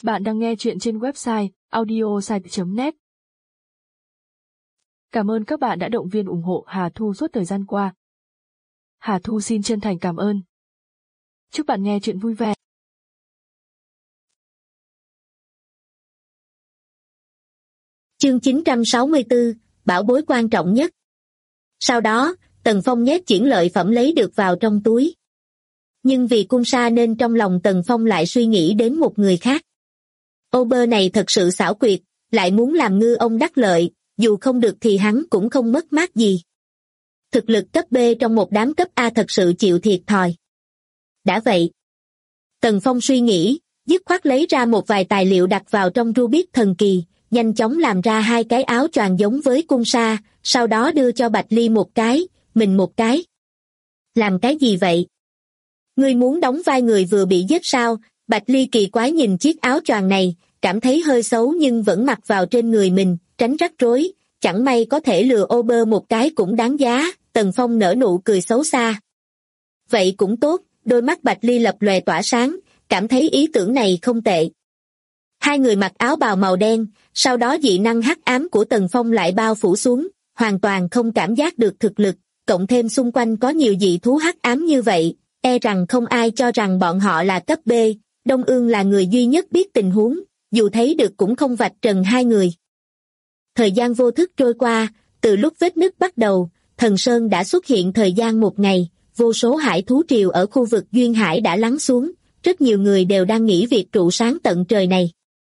Bạn đang nghe chuyện trên website audiosite.net. Cảm ơn các bạn đã động viên ủng hộ Hà Thu suốt thời gian qua. Hà Thu xin chân thành cảm ơn. Chúc bạn nghe chuyện vui vẻ. Chương 964, bảo bối quan trọng nhất. Sau đó, Tần Phong nhét chuyển lợi phẩm lấy được vào trong túi. Nhưng vì cung sa nên trong lòng Tần Phong lại suy nghĩ đến một người khác. Ô bơ này thật sự xảo quyệt, lại muốn làm ngư ông đắc lợi, dù không được thì hắn cũng không mất mát gì. Thực lực cấp B trong một đám cấp A thật sự chịu thiệt thòi. Đã vậy, Tần Phong suy nghĩ, dứt khoát lấy ra một vài tài liệu đặt vào trong Rubik thần kỳ, nhanh chóng làm ra 2 cái áo choàng giống với cung sa, sau đó đưa cho Bạch Ly một cái, mình một cái. Làm cái gì vậy? Ngươi muốn đóng vai người vừa bị giết sao? Bạch Ly kỳ quái nhìn chiếc áo choàng này, cảm thấy hơi xấu nhưng vẫn mặc vào trên người mình, tránh rắc rối, chẳng may có thể lừa ô bơ một cái cũng đáng giá. Tần Phong nở nụ cười xấu xa. Vậy cũng tốt, đôi mắt Bạch Ly lập lòe tỏa sáng, cảm thấy ý tưởng này không tệ. Hai người mặc áo bào màu đen, sau đó dị năng hắc ám của Tần Phong lại bao phủ xuống, hoàn toàn không cảm giác được thực lực, cộng thêm xung quanh có nhiều dị thú hắc ám như vậy, e rằng không ai cho rằng bọn họ là cấp B. Đông Ương là người duy nhất biết tình huống, dù thấy được cũng không vạch trần hai người. Thời gian vô thức trôi qua, từ lúc vết nứt bắt đầu, Thần Sơn đã xuất hiện thời gian một ngày, vô số hải thú triều ở khu vực Duyên Hải đã lắng xuống, rất nhiều người đều đang nghĩ việc trụ sáng tận trời này.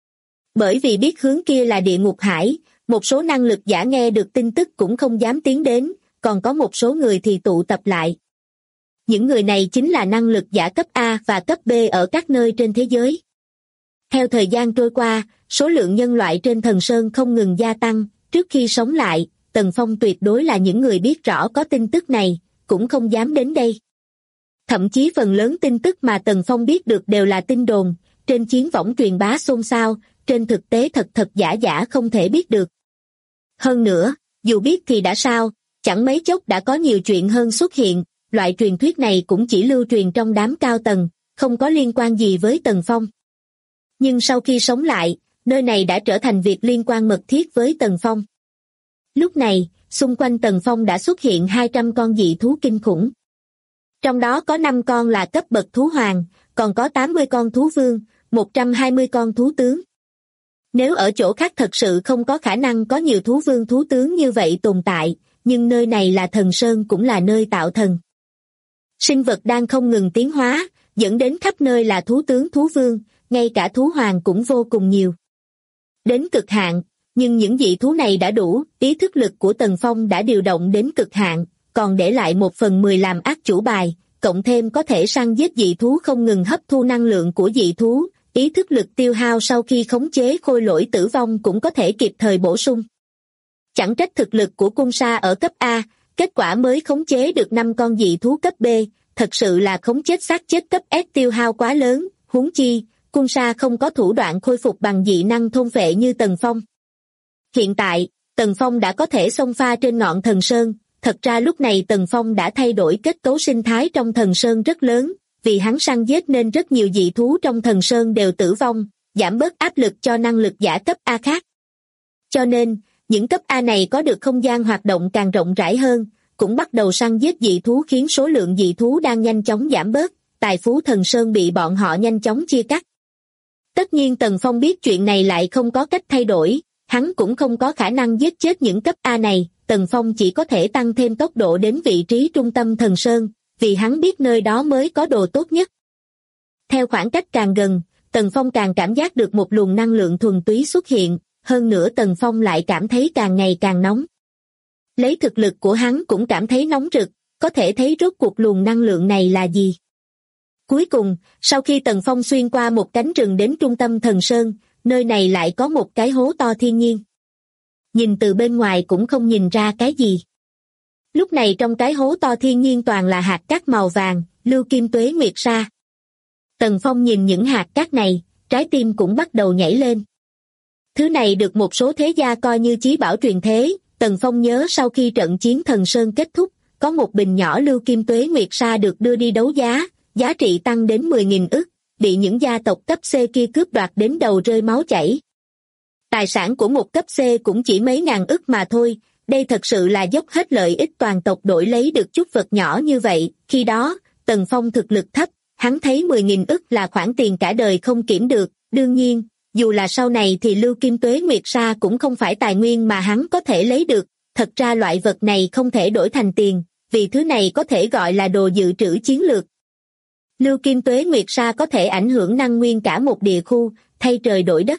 Bởi vì biết hướng kia là địa ngục hải, một số năng lực giả nghe được tin tức cũng không dám tiến đến, còn có một số người thì tụ tập lại. Những người này chính là năng lực giả cấp A và cấp B ở các nơi trên thế giới. Theo thời gian trôi qua, số lượng nhân loại trên Thần Sơn không ngừng gia tăng, trước khi sống lại, Tần Phong tuyệt đối là những người biết rõ có tin tức này, cũng không dám đến đây. Thậm chí phần lớn tin tức mà Tần Phong biết được đều là tin đồn, trên chiến võng truyền bá xôn xao, trên thực tế thật thật giả giả không thể biết được. Hơn nữa, dù biết thì đã sao, chẳng mấy chốc đã có nhiều chuyện hơn xuất hiện, loại truyền thuyết này cũng chỉ lưu truyền trong đám cao tầng, không có liên quan gì với Tần Phong. Nhưng sau khi sống lại, nơi này đã trở thành việc liên quan mật thiết với Tần Phong. Lúc này, xung quanh Tần Phong đã xuất hiện 200 con dị thú kinh khủng. Trong đó có 5 con là cấp bậc thú hoàng, còn có 80 con thú vương, 120 con thú tướng. Nếu ở chỗ khác thật sự không có khả năng có nhiều thú vương thú tướng như vậy tồn tại, nhưng nơi này là Thần Sơn cũng là nơi tạo thần. Sinh vật đang không ngừng tiến hóa, dẫn đến khắp nơi là thú tướng thú vương, ngay cả thú hoàng cũng vô cùng nhiều. Đến cực hạn, nhưng những dị thú này đã đủ, ý thức lực của Tần Phong đã điều động đến cực hạn, còn để lại 1/10 làm ác chủ bài, cộng thêm có thể săn giết dị thú không ngừng hấp thu năng lượng của dị thú, ý thức lực tiêu hao sau khi khống chế khôi lỗi tử vong cũng có thể kịp thời bổ sung. Chẳng trách thực lực của cung sa ở cấp A, kết quả mới khống chế được 5 con dị thú cấp B, thật sự là khống chết xác chết cấp S tiêu hao quá lớn, huống chi, cung sa không có thủ đoạn khôi phục bằng dị năng thôn phệ như Tần Phong. Hiện tại, Tần Phong đã có thể xông pha trên ngọn Thần Sơn, thật ra lúc này Tần Phong đã thay đổi kết cấu sinh thái trong Thần Sơn rất lớn, vì hắn săn giết nên rất nhiều dị thú trong Thần Sơn đều tử vong, giảm bớt áp lực cho năng lực giả cấp A khác. Cho nên, những cấp A này có được không gian hoạt động càng rộng rãi hơn, cũng bắt đầu săn giết dị thú khiến số lượng dị thú đang nhanh chóng giảm bớt, tài phú Thần Sơn bị bọn họ nhanh chóng chia cắt. Tất nhiên Tần Phong biết chuyện này lại không có cách thay đổi, hắn cũng không có khả năng giết chết những cấp A này, Tần Phong chỉ có thể tăng thêm tốc độ đến vị trí trung tâm Thần Sơn, vì hắn biết nơi đó mới có đồ tốt nhất. Theo khoảng cách càng gần, Tần Phong càng cảm giác được một luồng năng lượng thuần túy xuất hiện, hơn nữa Tần Phong lại cảm thấy càng ngày càng nóng. Lấy thực lực của hắn cũng cảm thấy nóng rực, có thể thấy rốt cuộc luồng năng lượng này là gì. Cuối cùng, sau khi Tần Phong xuyên qua một cánh rừng đến trung tâm Thần Sơn, nơi này lại có một cái hố to thiên nhiên. Nhìn từ bên ngoài cũng không nhìn ra cái gì. Lúc này trong cái hố to thiên nhiên toàn là hạt cát màu vàng, lưu kim tuế nguyệt sa. Tần Phong nhìn những hạt cát này, trái tim cũng bắt đầu nhảy lên. Thứ này được một số thế gia coi như chí bảo truyền thế, Tần Phong nhớ sau khi trận chiến Thần Sơn kết thúc, có một bình nhỏ lưu kim tuế nguyệt sa được đưa đi đấu giá, giá trị tăng đến 10.000 ức, bị những gia tộc cấp C kia cướp đoạt đến đầu rơi máu chảy. Tài sản của một cấp C cũng chỉ mấy ngàn ức mà thôi, đây thật sự là dốc hết lợi ích toàn tộc đổi lấy được chút vật nhỏ như vậy. Khi đó, Tần Phong thực lực thấp, hắn thấy 10.000 ức là khoản tiền cả đời không kiểm được. Đương nhiên, dù là sau này thì Lưu Kim Tuế Nguyệt Sa cũng không phải tài nguyên mà hắn có thể lấy được. Thật ra loại vật này không thể đổi thành tiền, vì thứ này có thể gọi là đồ dự trữ chiến lược. Lưu Kim Tuế Nguyệt Sa có thể ảnh hưởng năng nguyên cả một địa khu, thay trời đổi đất.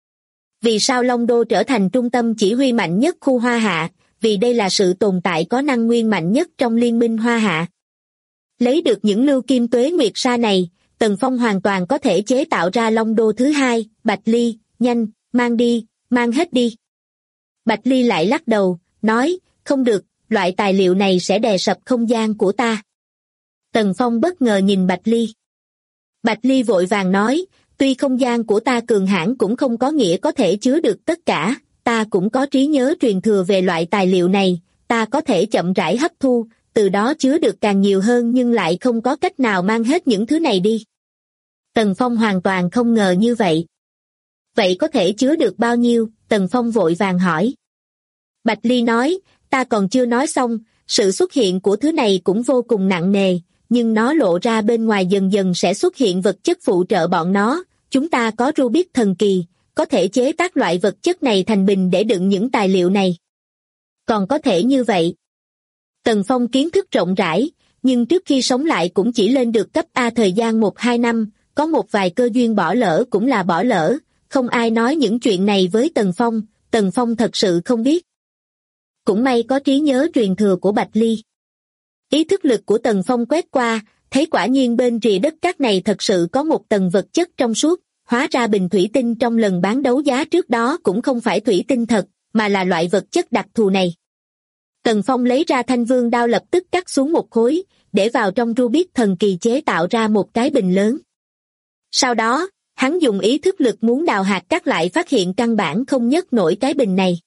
Vì sao Long Đô trở thành trung tâm chỉ huy mạnh nhất khu Hoa Hạ? Vì đây là sự tồn tại có năng nguyên mạnh nhất trong liên minh Hoa Hạ. Lấy được những Lưu Kim Tuế Nguyệt Sa này, Tần Phong hoàn toàn có thể chế tạo ra Long Đô thứ hai. Bạch Ly, nhanh, mang đi, mang hết đi. Bạch Ly lại lắc đầu, nói, không được, loại tài liệu này sẽ đè sập không gian của ta. Tần Phong bất ngờ nhìn Bạch Ly. Bạch Ly vội vàng nói, tuy không gian của ta cường hãn cũng không có nghĩa có thể chứa được tất cả, ta cũng có trí nhớ truyền thừa về loại tài liệu này, ta có thể chậm rãi hấp thu, từ đó chứa được càng nhiều hơn nhưng lại không có cách nào mang hết những thứ này đi. Tần Phong hoàn toàn không ngờ như vậy. Vậy có thể chứa được bao nhiêu? Tần Phong vội vàng hỏi. Bạch Ly nói, ta còn chưa nói xong, sự xuất hiện của thứ này cũng vô cùng nặng nề, nhưng nó lộ ra bên ngoài dần dần sẽ xuất hiện vật chất phụ trợ bọn nó. Chúng ta có Rubik thần kỳ, có thể chế tác loại vật chất này thành bình để đựng những tài liệu này. Còn có thể như vậy. Tần Phong kiến thức rộng rãi, nhưng trước khi sống lại cũng chỉ lên được cấp A thời gian 1-2 năm, có một vài cơ duyên bỏ lỡ cũng là bỏ lỡ, không ai nói những chuyện này với Tần Phong thật sự không biết. Cũng may có trí nhớ truyền thừa của Bạch Ly. Ý thức lực của Tần Phong quét qua, thấy quả nhiên bên rìa đất cát này thật sự có một tầng vật chất trong suốt, hóa ra bình thủy tinh trong lần bán đấu giá trước đó cũng không phải thủy tinh thật, mà là loại vật chất đặc thù này. Tần Phong lấy ra thanh vương đao lập tức cắt xuống một khối, để vào trong Rubik thần kỳ chế tạo ra một cái bình lớn. Sau đó, hắn dùng ý thức lực muốn đào hạt cát lại phát hiện căn bản không nhấc nổi cái bình này.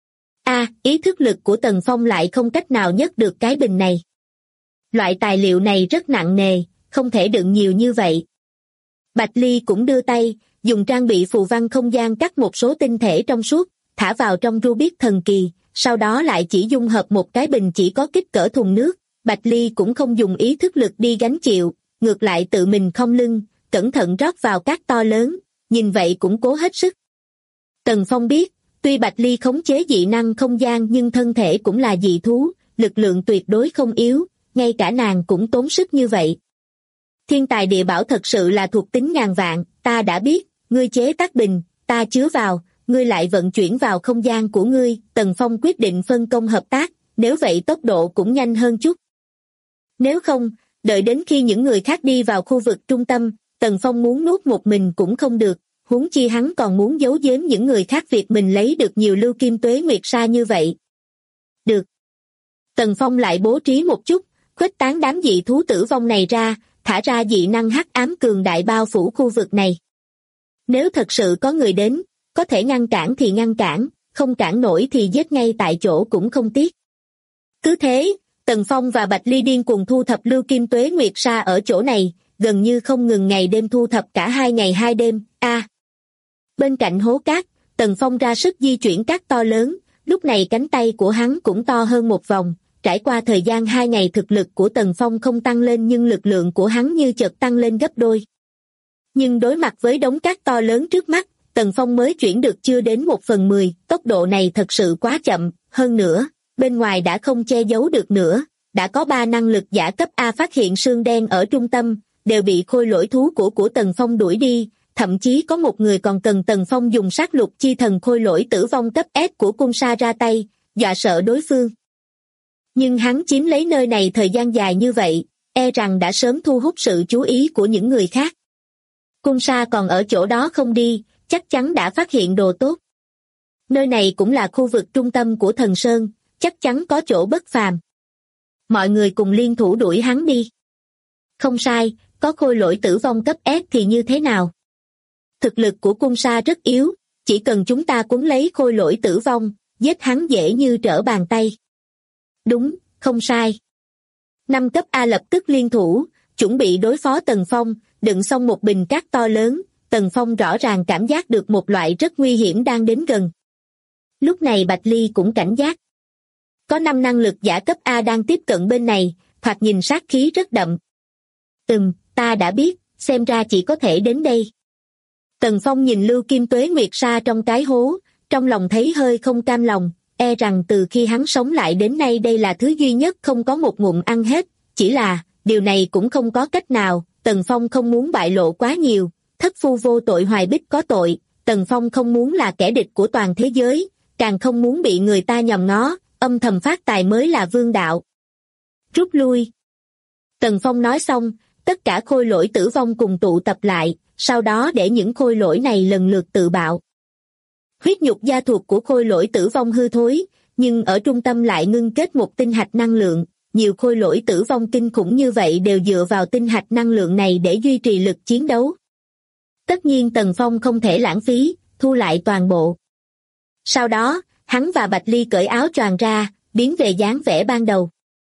Ý thức lực của Tần Phong lại không cách nào nhấc được cái bình này. Loại tài liệu này rất nặng nề, không thể đựng nhiều như vậy. Bạch Ly cũng đưa tay, dùng trang bị phù văn không gian cắt một số tinh thể trong suốt, thả vào trong Rubik thần kỳ, sau đó lại chỉ dung hợp một cái bình chỉ có kích cỡ thùng nước. Bạch Ly cũng không dùng ý thức lực đi gánh chịu, ngược lại tự mình khom lưng, cẩn thận rót vào cát to lớn, nhìn vậy cũng cố hết sức. Tần Phong biết, tuy Bạch Ly khống chế dị năng không gian nhưng thân thể cũng là dị thú, lực lượng tuyệt đối không yếu, ngay cả nàng cũng tốn sức như vậy. Thiên tài địa bảo thật sự là thuộc tính ngàn vạn, ta đã biết, ngươi chế tác bình, ta chứa vào, ngươi lại vận chuyển vào không gian của ngươi. Tần Phong quyết định phân công hợp tác, nếu vậy tốc độ cũng nhanh hơn chút. Nếu không, đợi đến khi những người khác đi vào khu vực trung tâm, Tần Phong muốn nuốt một mình cũng không được, huống chi hắn còn muốn giấu giếm những người khác việc mình lấy được nhiều Lưu Kim Tuế Nguyệt Sa như vậy. Được. Tần Phong lại bố trí một chút, khuếch tán đám dị thú tử vong này ra, thả ra dị năng hắc ám cường đại bao phủ khu vực này. Nếu thật sự có người đến, có thể ngăn cản thì ngăn cản, không cản nổi thì giết ngay tại chỗ cũng không tiếc. Cứ thế, Tần Phong và Bạch Ly điên cuồng thu thập Lưu Kim Tuế Nguyệt Sa ở chỗ này, gần như không ngừng ngày đêm thu thập cả 2 ngày 2 đêm. Bên cạnh hố cát, Tần Phong ra sức di chuyển cát to lớn, lúc này cánh tay của hắn cũng to hơn một vòng. Trải qua thời gian 2 ngày thực lực của Tần Phong không tăng lên nhưng lực lượng của hắn như chợt tăng lên gấp đôi. Nhưng đối mặt với đống cát to lớn trước mắt, Tần Phong mới chuyển được chưa đến 1/10, tốc độ này thật sự quá chậm, hơn nữa, bên ngoài đã không che giấu được nữa, đã có 3 năng lực giả cấp A phát hiện sương đen ở trung tâm, đều bị khôi lỗi thú của Tần Phong đuổi đi, thậm chí có một người còn cần Tần Phong dùng sát lục chi thần khôi lỗi tử vong cấp S của cung sa ra tay, dọa sợ đối phương. Nhưng hắn chiếm lấy nơi này thời gian dài như vậy, e rằng đã sớm thu hút sự chú ý của những người khác. Cung sa còn ở chỗ đó không đi, chắc chắn đã phát hiện đồ tốt. Nơi này cũng là khu vực trung tâm của Thần Sơn, chắc chắn có chỗ bất phàm. Mọi người cùng liên thủ đuổi hắn đi. Không sai, có khôi lỗi tử vong cấp S thì như thế nào? Thực lực của cung sa rất yếu, chỉ cần chúng ta cuốn lấy khôi lỗi tử vong, giết hắn dễ như trở bàn tay. Đúng, không sai. 5 cấp A lập tức liên thủ, chuẩn bị đối phó Tần Phong, đựng xong một bình cát to lớn, Tần Phong rõ ràng cảm giác được một loại rất nguy hiểm đang đến gần. Lúc này Bạch Ly cũng cảnh giác. Có 5 năng lực giả cấp A đang tiếp cận bên này, thoạt nhìn sát khí rất đậm. Ta đã biết, xem ra chỉ có thể đến đây. Tần Phong nhìn Lưu Kim Tuế Nguyệt Sa trong cái hố, trong lòng thấy hơi không cam lòng, e rằng từ khi hắn sống lại đến nay đây là thứ duy nhất không có một ngụm ăn hết, chỉ là, điều này cũng không có cách nào, Tần Phong không muốn bại lộ quá nhiều, thất phu vô tội hoài bích có tội, Tần Phong không muốn là kẻ địch của toàn thế giới, càng không muốn bị người ta nhòm ngó, âm thầm phát tài mới là vương đạo. Rút lui. Tần Phong nói xong, tất cả khôi lỗi tử vong cùng tụ tập lại, sau đó để những khôi lỗi này lần lượt tự bạo. Huyết nhục da thuộc của khôi lỗi tử vong hư thối, nhưng ở trung tâm lại ngưng kết một tinh hạch năng lượng, nhiều khôi lỗi tử vong kinh khủng như vậy đều dựa vào tinh hạch năng lượng này để duy trì lực chiến đấu. Tất nhiên Tần Phong không thể lãng phí, thu lại toàn bộ. Sau đó, hắn và Bạch Ly cởi áo choàng ra, biến về dáng vẻ ban đầu.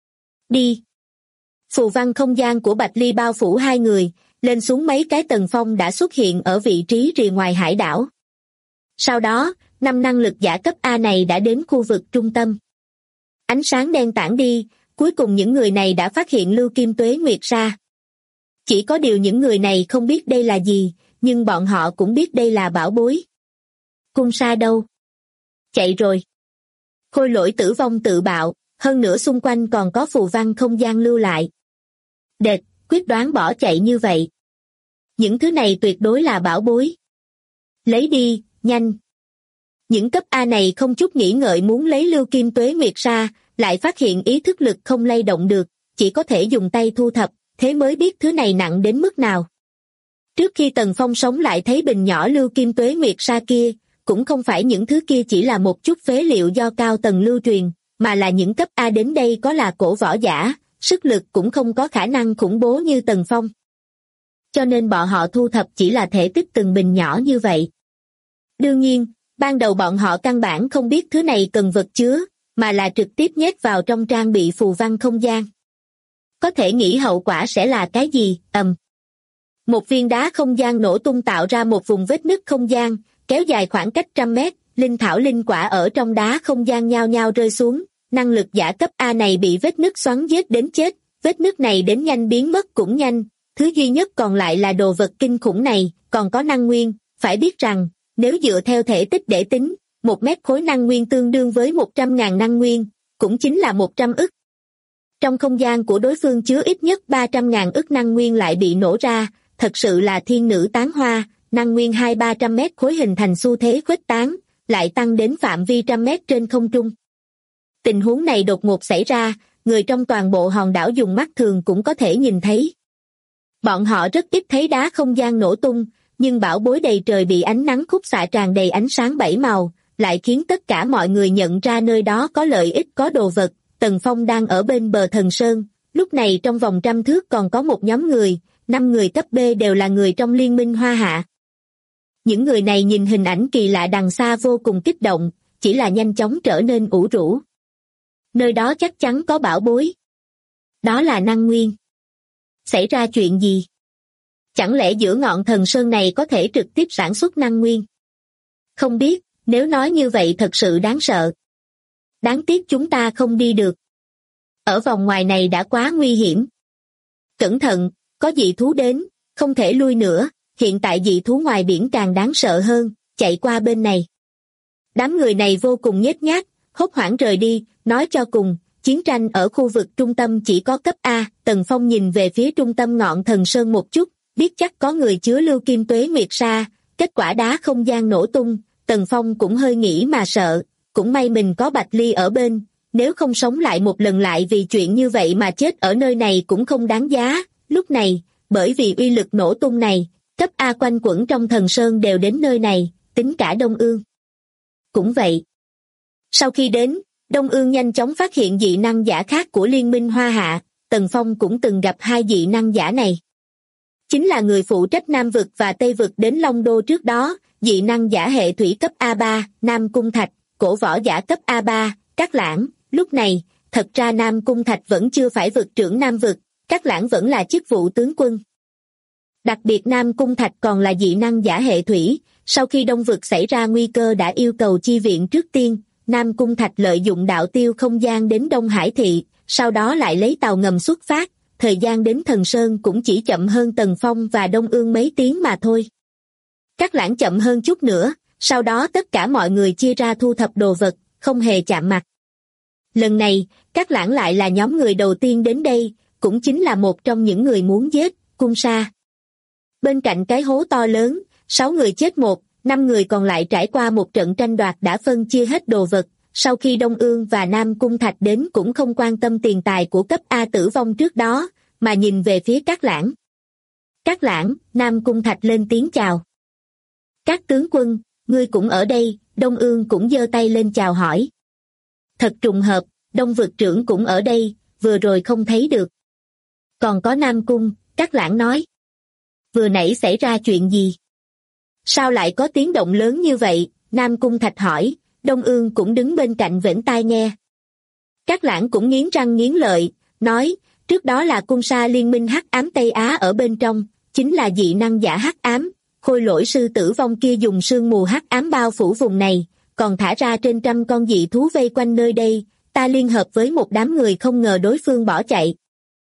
Đi. Phù văn không gian của Bạch Ly bao phủ hai người, lên xuống mấy cái Tần Phong đã xuất hiện ở vị trí rìa ngoài hải đảo. Sau đó, 5 năng lực giả cấp A này đã đến khu vực trung tâm. Ánh sáng đen tản đi, cuối cùng những người này đã phát hiện Lưu Kim Tuế Nguyệt Sa. Chỉ có điều những người này không biết đây là gì, nhưng bọn họ cũng biết đây là bảo bối. Cung sa đâu? Chạy rồi. Khôi lỗi tử vong tự bạo, hơn nữa xung quanh còn có phù văn không gian lưu lại. Đệt, quyết đoán bỏ chạy như vậy. Những thứ này tuyệt đối là bảo bối. Lấy đi, nhanh. Những cấp A này không chút nghĩ ngợi muốn lấy Lưu Kim Tuế Nguyệt Sa, lại phát hiện ý thức lực không lay động được, chỉ có thể dùng tay thu thập, thế mới biết thứ này nặng đến mức nào. Trước khi Tần Phong sống lại thấy bình nhỏ Lưu Kim Tuế Nguyệt Sa kia, cũng không phải những thứ kia chỉ là một chút phế liệu do cao tầng lưu truyền, mà là những cấp A đến đây có là cổ võ giả, sức lực cũng không có khả năng khủng bố như Tần Phong. Cho nên bọn họ thu thập chỉ là thể tích từng bình nhỏ như vậy. Đương nhiên, ban đầu bọn họ căn bản không biết thứ này cần vật chứa, mà là trực tiếp nhét vào trong trang bị phù văn không gian. Có thể nghĩ hậu quả sẽ là cái gì? Một viên đá không gian nổ tung tạo ra một vùng vết nứt không gian, kéo dài khoảng cách 100 mét, linh thảo linh quả ở trong đá không gian nhao nhao rơi xuống, năng lực giả cấp A này bị vết nứt xoắn giết đến chết, vết nứt này đến nhanh biến mất cũng nhanh, thứ duy nhất còn lại là đồ vật kinh khủng này, còn có năng nguyên, phải biết rằng, nếu dựa theo thể tích để tính, 1 mét khối năng nguyên tương đương với 100.000 năng nguyên, cũng chính là 100 ức. Trong không gian của đối phương chứa ít nhất 300.000 ức năng nguyên lại bị nổ ra, thật sự là thiên nữ tán hoa, năng nguyên 200-300 mét khối hình thành xu thế khuếch tán, lại tăng đến phạm vi 100 mét trên không trung. Tình huống này đột ngột xảy ra, người trong toàn bộ hòn đảo dùng mắt thường cũng có thể nhìn thấy. Bọn họ rất ít thấy đá không gian nổ tung, nhưng bảo bối đầy trời bị ánh nắng khúc xạ tràn đầy ánh sáng 7 màu, lại khiến tất cả mọi người nhận ra nơi đó có lợi ích có đồ vật. Tần Phong đang ở bên bờ thần sơn, lúc này trong vòng 100 thước còn có một nhóm người, 5 người cấp B đều là người trong liên minh Hoa Hạ. Những người này nhìn hình ảnh kỳ lạ đằng xa vô cùng kích động, chỉ là nhanh chóng trở nên ủ rũ. Nơi đó chắc chắn có bảo bối. Đó là năng nguyên. Xảy ra chuyện gì? Chẳng lẽ giữa ngọn thần sơn này có thể trực tiếp sản xuất năng nguyên? Không biết, nếu nói như vậy thật sự đáng sợ. Đáng tiếc chúng ta không đi được. Ở vòng ngoài này đã quá nguy hiểm. Cẩn thận, có dị thú đến, không thể lui nữa, hiện tại dị thú ngoài biển càng đáng sợ hơn, chạy qua bên này. Đám người này vô cùng nhếch nhác, hốt hoảng rời đi, nói cho cùng, chiến tranh ở khu vực trung tâm chỉ có cấp A. Tần Phong nhìn về phía trung tâm ngọn thần sơn một chút, biết chắc có người chứa Lưu Kim Tuế Nguyệt Sa, kết quả đá không gian nổ tung, Tần Phong cũng hơi nghĩ mà sợ, cũng may mình có Bạch Ly ở bên, nếu không sống lại một lần lại vì chuyện như vậy mà chết ở nơi này cũng không đáng giá. Lúc này, bởi vì uy lực nổ tung này, cấp A quanh quẩn trong thần sơn đều đến nơi này, tính cả Đông Ương. Cũng vậy. Sau khi đến, Đông Ương nhanh chóng phát hiện dị năng giả khác của Liên minh Hoa Hạ, Tần Phong cũng từng gặp 2 dị năng giả này. Chính là người phụ trách Nam vực và Tây vực đến Long Đô trước đó, dị năng giả hệ thủy cấp A3, Nam Cung Thạch, cổ võ giả cấp A3, Cát Lãng. Lúc này, thật ra Nam Cung Thạch vẫn chưa phải vực trưởng Nam vực, Cát Lãng vẫn là chức vụ tướng quân. Đặc biệt Nam Cung Thạch còn là dị năng giả hệ thủy, sau khi Đông Vực xảy ra nguy cơ đã yêu cầu chi viện trước tiên, Nam Cung Thạch lợi dụng đạo tiêu không gian đến Đông Hải Thị, sau đó lại lấy tàu ngầm xuất phát, thời gian đến Thần Sơn cũng chỉ chậm hơn Tần Phong và Đông Ương mấy tiếng mà thôi. Các Lãng chậm hơn chút nữa, sau đó tất cả mọi người chia ra thu thập đồ vật, không hề chạm mặt. Lần này, Các Lãng lại là nhóm người đầu tiên đến đây, cũng chính là một trong những người muốn giết, Cung Sa. Bên cạnh cái hố to lớn, 6 người chết 1, 5 người còn lại trải qua một trận tranh đoạt đã phân chia hết đồ vật, sau khi Đông Ương và Nam Cung Thạch đến cũng không quan tâm tiền tài của cấp A tử vong trước đó, mà nhìn về phía Các Lãng. Các Lãng, Nam Cung Thạch lên tiếng chào. Các tướng quân, ngươi cũng ở đây, Đông Ương cũng giơ tay lên chào hỏi. Thật trùng hợp, Đông Vực trưởng cũng ở đây, vừa rồi không thấy được. Còn có Nam Cung, Các Lãng nói. Vừa nãy xảy ra chuyện gì? Sao lại có tiếng động lớn như vậy? Nam Cung Thạch hỏi, Đông Ương cũng đứng bên cạnh vểnh tai nghe. Các Lãng cũng nghiến răng nghiến lợi, nói, trước đó là Cung Sa liên minh hắc ám Tây Á ở bên trong, chính là dị năng giả hắc ám, khôi lỗi sư tử vong kia dùng sương mù hắc ám bao phủ vùng này, còn thả ra trên trăm con dị thú vây quanh nơi đây, ta liên hợp với một đám người không ngờ đối phương bỏ chạy.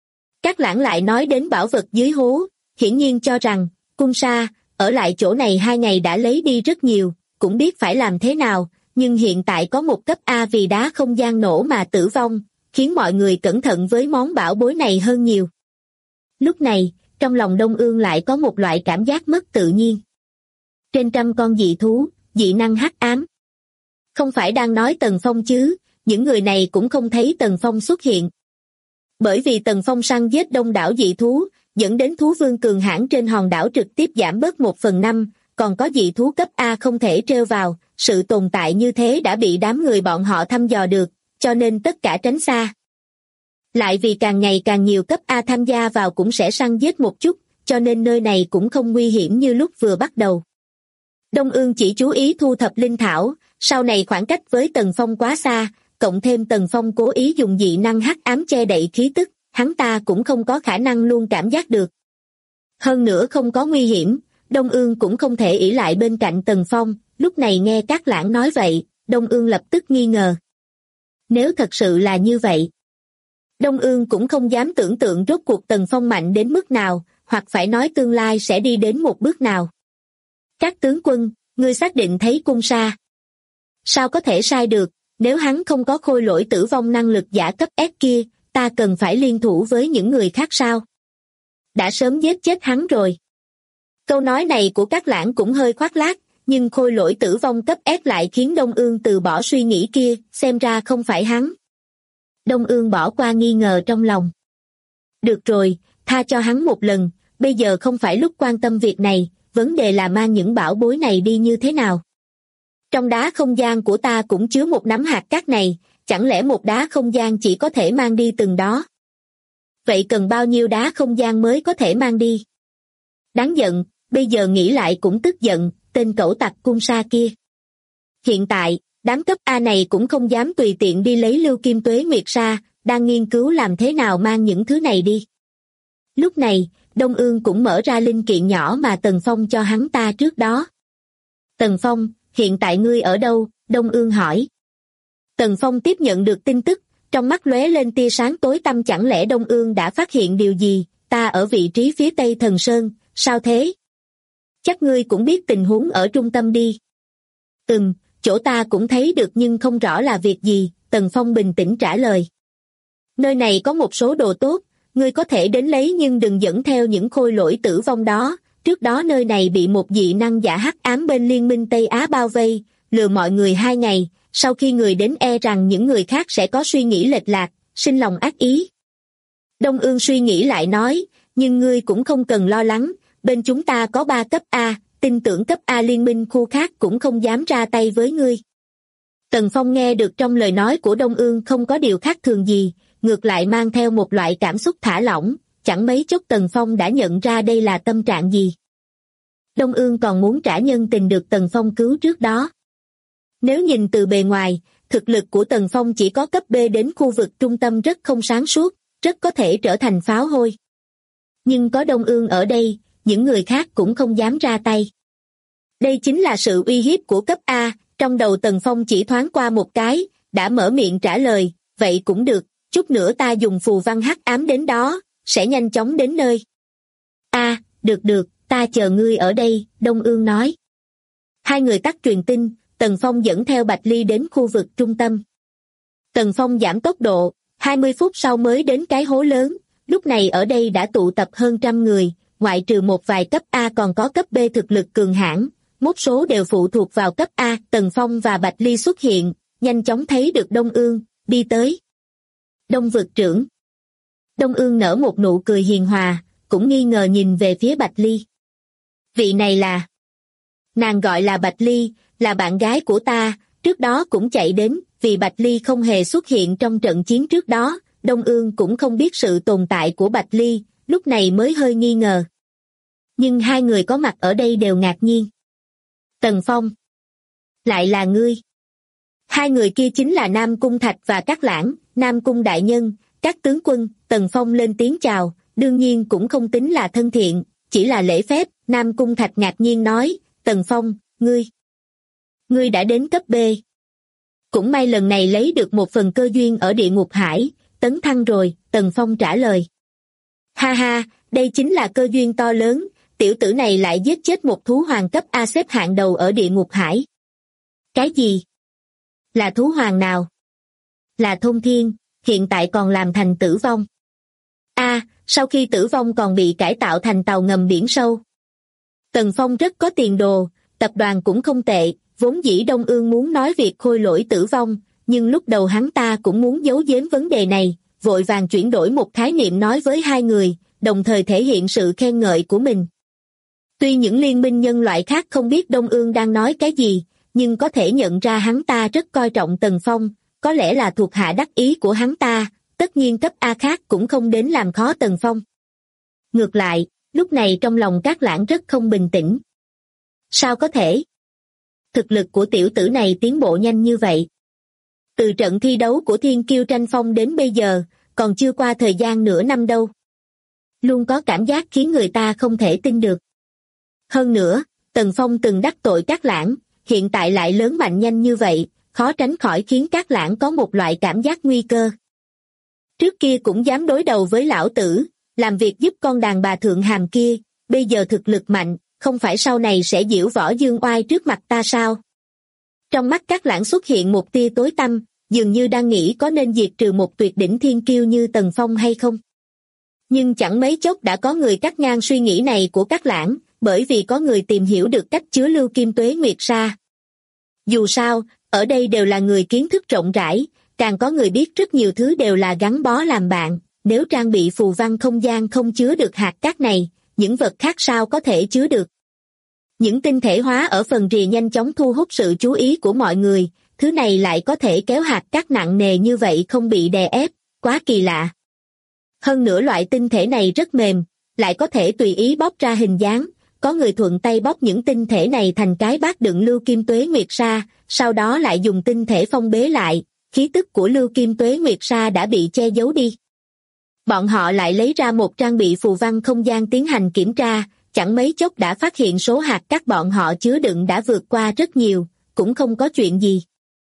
Các Lãng lại nói đến bảo vật dưới hố, hiển nhiên cho rằng, Cung Sa, ở lại chỗ này 2 ngày đã lấy đi rất nhiều, cũng biết phải làm thế nào, nhưng hiện tại có một cấp A vì đá không gian nổ mà tử vong, khiến mọi người cẩn thận với món bảo bối này hơn nhiều. Lúc này, trong lòng Đông Ương lại có một loại cảm giác mất tự nhiên. Trên trăm con dị thú, dị năng hắc ám. Không phải đang nói Tần Phong chứ, những người này cũng không thấy Tần Phong xuất hiện. Bởi vì Tần Phong săn giết đông đảo dị thú, dẫn đến thú vương cường hãn trên hòn đảo trực tiếp giảm bớt 1/5, còn có dị thú cấp A không thể trêu vào, sự tồn tại như thế đã bị đám người bọn họ thăm dò được, cho nên tất cả tránh xa. Lại vì càng ngày càng nhiều cấp A tham gia vào cũng sẽ săn giết một chút, cho nên nơi này cũng không nguy hiểm như lúc vừa bắt đầu. Đông Ương chỉ chú ý thu thập linh thảo, sau này khoảng cách với Tần Phong quá xa, cộng thêm Tần Phong cố ý dùng dị năng hắc ám che đậy khí tức, hắn ta cũng không có khả năng luôn cảm giác được. Hơn nữa không có nguy hiểm, Đông Ương cũng không thể ỷ lại bên cạnh Tần Phong, lúc này nghe Các Lãng nói vậy, Đông Ương lập tức nghi ngờ. Nếu thật sự là như vậy, Đông Ương cũng không dám tưởng tượng rốt cuộc Tần Phong mạnh đến mức nào, hoặc phải nói tương lai sẽ đi đến một bước nào. Các tướng quân, ngươi xác định thấy Cung Sa. Sao có thể sai được, nếu hắn không có khôi lỗi tử vong năng lực giả cấp S kia, ta cần phải liên thủ với những người khác sao? Đã sớm giết chết hắn rồi. Câu nói này của Các Lãng cũng hơi khoác lác, nhưng khôi lỗi tử vong cấp S lại khiến Đông Ương từ bỏ suy nghĩ kia, xem ra không phải hắn. Đông Ương bỏ qua nghi ngờ trong lòng. Được rồi, tha cho hắn một lần, bây giờ không phải lúc quan tâm việc này, vấn đề là mang những bảo bối này đi như thế nào. Trong đá không gian của ta cũng chứa một nắm hạt cát này, chẳng lẽ một đá không gian chỉ có thể mang đi từng đó? Vậy cần bao nhiêu đá không gian mới có thể mang đi? Đáng giận, bây giờ nghĩ lại cũng tức giận, tên cẩu tặc Cung Sa kia. Hiện tại, đám cấp A này cũng không dám tùy tiện đi lấy Lưu Kim Tuế Nguyệt Sa, đang nghiên cứu làm thế nào mang những thứ này đi. Lúc này, Đông Ương cũng mở ra linh kiện nhỏ mà Tần Phong cho hắn ta trước đó. Tần Phong, hiện tại ngươi ở đâu? Đông Ương hỏi. Tần Phong tiếp nhận được tin tức, trong mắt lóe lên tia sáng tối tăm, chẳng lẽ Đông Ương đã phát hiện điều gì? Ta ở vị trí phía tây Thần Sơn, sao thế? Chắc ngươi cũng biết tình huống ở trung tâm đi. Chỗ ta cũng thấy được nhưng không rõ là việc gì, Tần Phong bình tĩnh trả lời. Nơi này có một số đồ tốt, ngươi có thể đến lấy nhưng đừng dẫn theo những khôi lỗi tử vong đó. Trước đó nơi này bị một dị năng giả hắc ám bên Liên minh Tây Á bao vây, lừa mọi người 2 ngày, sau khi người đến e rằng những người khác sẽ có suy nghĩ lệch lạc, sinh lòng ác ý. Đông Ương suy nghĩ lại nói, nhưng ngươi cũng không cần lo lắng, bên chúng ta có 3 cấp A, tin tưởng cấp A liên minh khu khác cũng không dám ra tay với ngươi. Tần Phong nghe được trong lời nói của Đông Ương không có điều khác thường gì, ngược lại mang theo một loại cảm xúc thả lỏng, chẳng mấy chốc Tần Phong đã nhận ra đây là tâm trạng gì. Đông Ương còn muốn trả nhân tình được Tần Phong cứu trước đó. Nếu nhìn từ bề ngoài, thực lực của Tần Phong chỉ có cấp B đến khu vực trung tâm rất không sáng suốt, rất có thể trở thành pháo hôi. Nhưng có Đông Ương ở đây, những người khác cũng không dám ra tay. Đây chính là sự uy hiếp của cấp A, trong đầu Tần Phong chỉ thoáng qua một cái, đã mở miệng trả lời, vậy cũng được, chút nữa ta dùng phù văn hắc ám đến đó, sẽ nhanh chóng đến nơi. Được, ta chờ ngươi ở đây, Đông Ương nói. Hai người tắt truyền tin, Tần Phong dẫn theo Bạch Ly đến khu vực trung tâm. Tần Phong giảm tốc độ, 20 phút sau mới đến cái hố lớn, lúc này ở đây đã tụ tập hơn 100 người, ngoại trừ một vài cấp A còn có cấp B thực lực cường hãn, một số đều phụ thuộc vào cấp A. Tần Phong và Bạch Ly xuất hiện, nhanh chóng thấy được Đông Ương, đi tới. Đông vực trưởng. Đông Ương nở một nụ cười hiền hòa, cũng nghi ngờ nhìn về phía Bạch Ly. Vị này là... Nàng gọi là Bạch Ly, là bạn gái của ta, trước đó cũng chạy đến, vì Bạch Ly không hề xuất hiện trong trận chiến trước đó, Đông Ương cũng không biết sự tồn tại của Bạch Ly, lúc này mới hơi nghi ngờ. Nhưng hai người có mặt ở đây đều ngạc nhiên. Tần Phong. Lại là ngươi. Hai người kia chính là Nam Cung Thạch và Cát Lãng, Nam Cung đại nhân, các tướng quân. Tần Phong lên tiếng chào, đương nhiên cũng không tính là thân thiện, chỉ là lễ phép. Nam Cung Thạch ngạc nhiên nói, Tần Phong, ngươi đã đến cấp B. Cũng may lần này lấy được một phần cơ duyên ở địa ngục hải, tấn thăng rồi, Tần Phong trả lời. Ha ha, đây chính là cơ duyên to lớn, tiểu tử này lại giết chết một thú hoàng cấp A xếp hạng đầu ở địa ngục hải. Cái gì? Là thú hoàng nào? Là Thôn Thiên, hiện tại còn làm thành Tử Vong. Sau khi Tử Vong còn bị cải tạo thành tàu ngầm biển sâu. Tần Phong rất có tiền đồ, tập đoàn cũng không tệ, vốn dĩ Đông Ương muốn nói việc khôi lỗi Tử Vong, nhưng lúc đầu hắn ta cũng muốn giấu giếm vấn đề này, vội vàng chuyển đổi một khái niệm nói với hai người, đồng thời thể hiện sự khen ngợi của mình. Tuy những liên minh nhân loại khác không biết Đông Ương đang nói cái gì, nhưng có thể nhận ra hắn ta rất coi trọng Tần Phong, có lẽ là thuộc hạ đắc ý của hắn ta, tất nhiên cấp A khác cũng không đến làm khó Tần Phong. Ngược lại, lúc này trong lòng Cát Lãng rất không bình tĩnh. Sao có thể? Thực lực của tiểu tử này tiến bộ nhanh như vậy. Từ trận thi đấu của Thiên Kiêu tranh phong đến bây giờ, còn chưa qua thời gian nửa năm đâu. Luôn có cảm giác khiến người ta không thể tin được. Hơn nữa, Tần Phong từng đắc tội Cát Lãng, hiện tại lại lớn mạnh nhanh như vậy, khó tránh khỏi khiến Cát Lãng có một loại cảm giác nguy cơ. Trước kia cũng dám đối đầu với lão tử, làm việc giúp con đàn bà thượng hàm kia, bây giờ thực lực mạnh, không phải sau này sẽ diễu võ dương oai trước mặt ta sao? Trong mắt Cát Lãng xuất hiện một tia tối tăm, dường như đang nghĩ có nên diệt trừ một tuyệt đỉnh thiên kiêu như Tần Phong hay không. Nhưng chẳng mấy chốc đã có người cắt ngang suy nghĩ này của Cát Lãng, bởi vì có người tìm hiểu được cách chứa lưu kim tuế nguyệt sa. Dù sao, ở đây đều là người kiến thức rộng rãi, càng có người biết rất nhiều thứ đều là gắn bó làm bạn, nếu trang bị phù văn không gian không chứa được hạt cát này, những vật khác sao có thể chứa được. Những tinh thể hóa ở phần rìa nhanh chóng thu hút sự chú ý của mọi người, thứ này lại có thể kéo hạt cát nặng nề như vậy không bị đè ép, quá kỳ lạ. Hơn nữa loại tinh thể này rất mềm, lại có thể tùy ý bóc ra hình dáng, có người thuận tay bóc những tinh thể này thành cái bát đựng lưu kim tuế nguyệt sa, sau đó lại dùng tinh thể phong bế lại, khí tức của lưu kim tuế nguyệt sa đã bị che giấu đi. Bọn họ lại lấy ra một trang bị phù văn không gian tiến hành kiểm tra, chẳng mấy chốc đã phát hiện số hạt cát bọn họ chứa đựng đã vượt qua rất nhiều, cũng không có chuyện gì.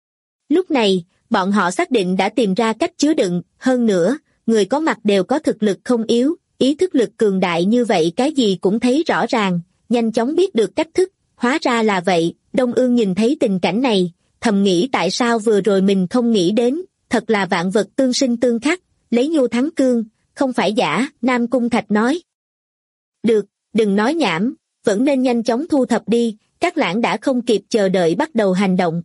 Lúc này, bọn họ xác định đã tìm ra cách chứa đựng, hơn nữa, người có mặt đều có thực lực không yếu, ý thức lực cường đại như vậy cái gì cũng thấy rõ ràng, nhanh chóng biết được cách thức, hóa ra là vậy. Đông Ương nhìn thấy tình cảnh này, thầm nghĩ tại sao vừa rồi mình không nghĩ đến, thật là vạn vật tương sinh tương khắc, lấy nhu thắng cương, không phải giả. Nam Cung Thạch nói. Được, đừng nói nhảm, vẫn nên nhanh chóng thu thập đi, Cát Lãng đã không kịp chờ đợi bắt đầu hành động.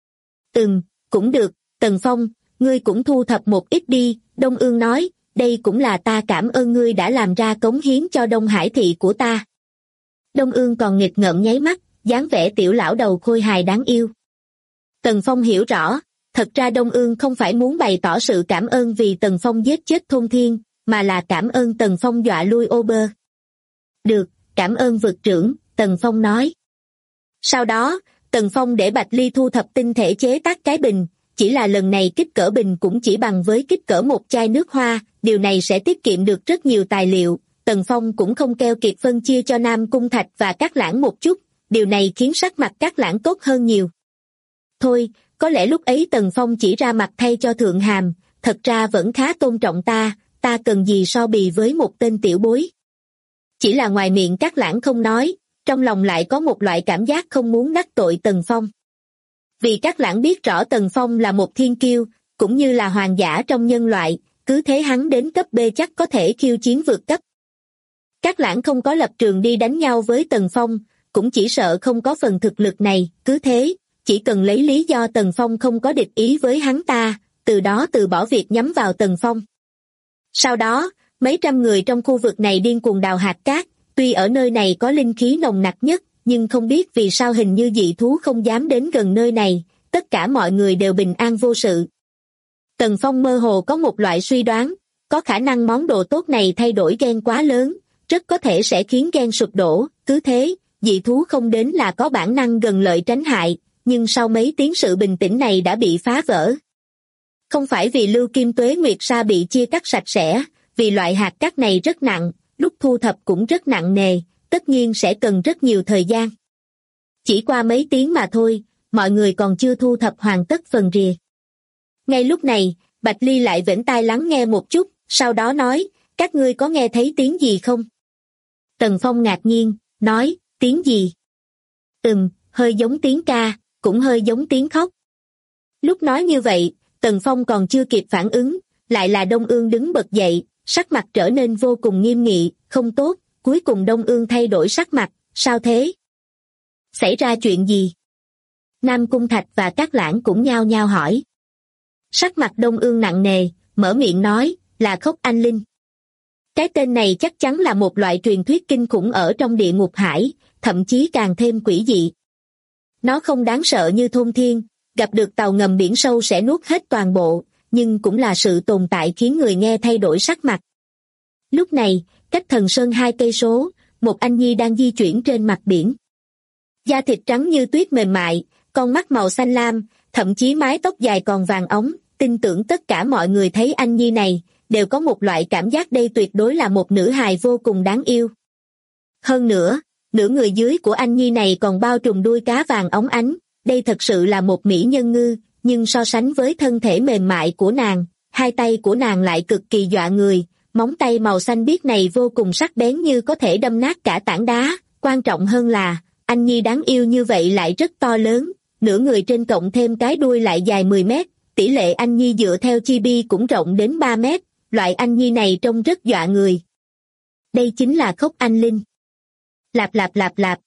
Cũng được, Tần Phong, ngươi cũng thu thập một ít đi, Đông Ương nói, đây cũng là ta cảm ơn ngươi đã làm ra cống hiến cho Đông Hải thị của ta. Đông Ương còn nghịch ngợm nháy mắt, dáng vẻ tiểu lão đầu khôi hài đáng yêu. Tần Phong hiểu rõ, thật ra Đông Ương không phải muốn bày tỏ sự cảm ơn vì Tần Phong giết chết Thôn Thiên, mà là cảm ơn Tần Phong dọa lui ô bơ. Được, cảm ơn vực trưởng, Tần Phong nói. Sau đó, Tần Phong để Bạch Ly thu thập tinh thể chế tác cái bình, chỉ là lần này kích cỡ bình cũng chỉ bằng với kích cỡ một chai nước hoa, điều này sẽ tiết kiệm được rất nhiều tài liệu, Tần Phong cũng không keo kiệt phân chia cho Nam Cung Thạch và Cát Lãng một chút, điều này khiến sắc mặt Cát Lãng tốt hơn nhiều. Thôi, có lẽ lúc ấy Tần Phong chỉ ra mặt thay cho thượng hàm, thật ra vẫn khá tôn trọng ta cần gì so bì với một tên tiểu bối. Chỉ là ngoài miệng Cát Lãng không nói, trong lòng lại có một loại cảm giác không muốn đắc tội Tần Phong. Vì Cát Lãng biết rõ Tần Phong là một thiên kiêu, cũng như là hoàng giả trong nhân loại, cứ thế hắn đến cấp B chắc có thể khiêu chiến vượt cấp. Cát Lãng không có lập trường đi đánh nhau với Tần Phong, cũng chỉ sợ không có phần thực lực này, cứ thế, chỉ cần lấy lý do Tần Phong không có địch ý với hắn ta, từ đó từ bỏ việc nhắm vào Tần Phong. Sau đó, mấy trăm người trong khu vực này điên cuồng đào hạt cát, tuy ở nơi này có linh khí nồng nặc nhất, nhưng không biết vì sao hình như dị thú không dám đến gần nơi này, tất cả mọi người đều bình an vô sự. Tần Phong mơ hồ có một loại suy đoán, có khả năng món đồ tốt này thay đổi gen quá lớn, rất có thể sẽ khiến gen sụp đổ, cứ thế, dị thú không đến là có bản năng gần lợi tránh hại, nhưng sau mấy tiếng sự bình tĩnh này đã bị phá vỡ. Không phải vì Lưu Kim Tuế Nguyệt Sa bị chia cắt sạch sẽ, vì loại hạt cát này rất nặng, lúc thu thập cũng rất nặng nề, tất nhiên sẽ cần rất nhiều thời gian. Chỉ qua mấy tiếng mà thôi, mọi người còn chưa thu thập hoàn tất phần rìa. Ngay lúc này, Bạch Ly lại vểnh tai lắng nghe một chút, sau đó nói, các ngươi có nghe thấy tiếng gì không? Tần Phong ngạc nhiên, nói, tiếng gì? Hơi giống tiếng ca, cũng hơi giống tiếng khóc. Lúc nói như vậy, Tần Phong còn chưa kịp phản ứng, lại là Đông Ương đứng bật dậy, sắc mặt trở nên vô cùng nghiêm nghị, không tốt, cuối cùng Đông Ương thay đổi sắc mặt, sao thế? Xảy ra chuyện gì? Nam Cung Thạch và Cát Lãng cũng nhao nhao hỏi. Sắc mặt Đông Ương nặng nề, mở miệng nói, là Khốc Anh Linh. Cái tên này chắc chắn là một loại truyền thuyết kinh khủng ở trong địa ngục hải, thậm chí càng thêm quỷ dị. Nó không đáng sợ như Thôn Thiên, gặp được tàu ngầm biển sâu sẽ nuốt hết toàn bộ, nhưng cũng là sự tồn tại khiến người nghe thay đổi sắc mặt. Lúc này, cách Thần Sơn 2 cây số, một anh nhi đang di chuyển trên mặt biển. Da thịt trắng như tuyết mềm mại, con mắt màu xanh lam, thậm chí mái tóc dài còn vàng óng, tin tưởng tất cả mọi người thấy anh nhi này, đều có một loại cảm giác đây tuyệt đối là một nữ hài vô cùng đáng yêu. Hơn nữa, nửa người dưới của anh nhi này còn bao trùm đuôi cá vàng óng ánh, đây thật sự là một mỹ nhân ngư, nhưng so sánh với thân thể mềm mại của nàng, hai tay của nàng lại cực kỳ dọa người, móng tay màu xanh biếc này vô cùng sắc bén như có thể đâm nát cả tảng đá, quan trọng hơn là, anh nhi đáng yêu như vậy lại rất to lớn, nửa người trên cộng thêm cái đuôi lại dài 10 mét, tỷ lệ anh nhi dựa theo chi bi cũng rộng đến 3 mét, loại anh nhi này trông rất dọa người. Đây chính là Khốc Anh Linh. Lạp lạp lạp lạp.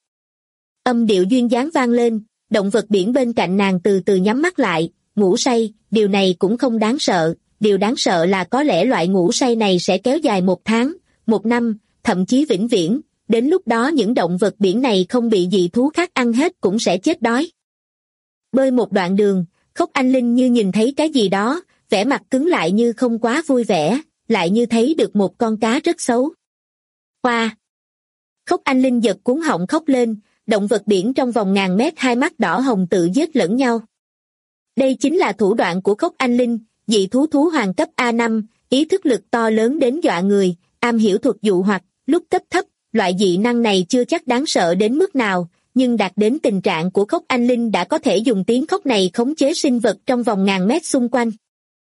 Âm điệu duyên dáng vang lên, động vật biển bên cạnh nàng từ từ nhắm mắt lại, ngủ say, điều này cũng không đáng sợ, điều đáng sợ là có lẽ loại ngủ say này sẽ kéo dài 1 tháng, 1 năm, thậm chí vĩnh viễn, đến lúc đó những động vật biển này không bị dị thú khác ăn hết cũng sẽ chết đói. Bơi một đoạn đường, Khốc Anh Linh như nhìn thấy cái gì đó, vẻ mặt cứng lại như không quá vui vẻ, lại như thấy được một con cá rất xấu. Hoa! Khốc Anh Linh giật cuống họng khóc lên, động vật biển trong vòng ngàn mét hai mắt đỏ hồng tự giết lẫn nhau. Đây chính là thủ đoạn của Khốc Anh Linh, dị thú thú hoàng cấp A5, ý thức lực to lớn đến dọa người, am hiểu thuật dụ hoặc, lúc cấp thấp, loại dị năng này chưa chắc đáng sợ đến mức nào, nhưng đạt đến tình trạng của Khốc Anh Linh đã có thể dùng tiếng khóc này khống chế sinh vật trong vòng ngàn mét xung quanh.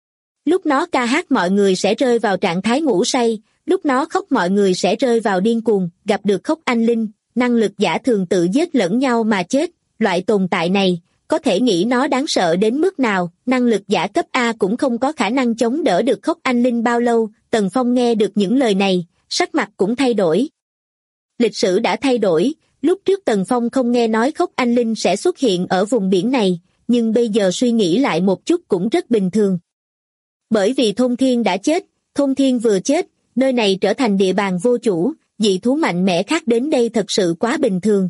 Lúc nó ca hát mọi người sẽ rơi vào trạng thái ngủ say, lúc nó khóc mọi người sẽ rơi vào điên cuồng, gặp được Khốc Anh Linh, năng lực giả thường tự giết lẫn nhau mà chết, loại tồn tại này, có thể nghĩ nó đáng sợ đến mức nào, năng lực giả cấp A cũng không có khả năng chống đỡ được Khốc Anh Linh bao lâu. Tần Phong nghe được những lời này, sắc mặt cũng thay đổi. Lịch sử đã thay đổi, lúc trước Tần Phong không nghe nói Khốc Anh Linh sẽ xuất hiện ở vùng biển này, nhưng bây giờ suy nghĩ lại một chút cũng rất bình thường. Bởi vì Thôn Thiên đã chết, Thôn Thiên vừa chết, nơi này trở thành địa bàn vô chủ, dị thú mạnh mẽ khác đến đây thật sự quá bình thường.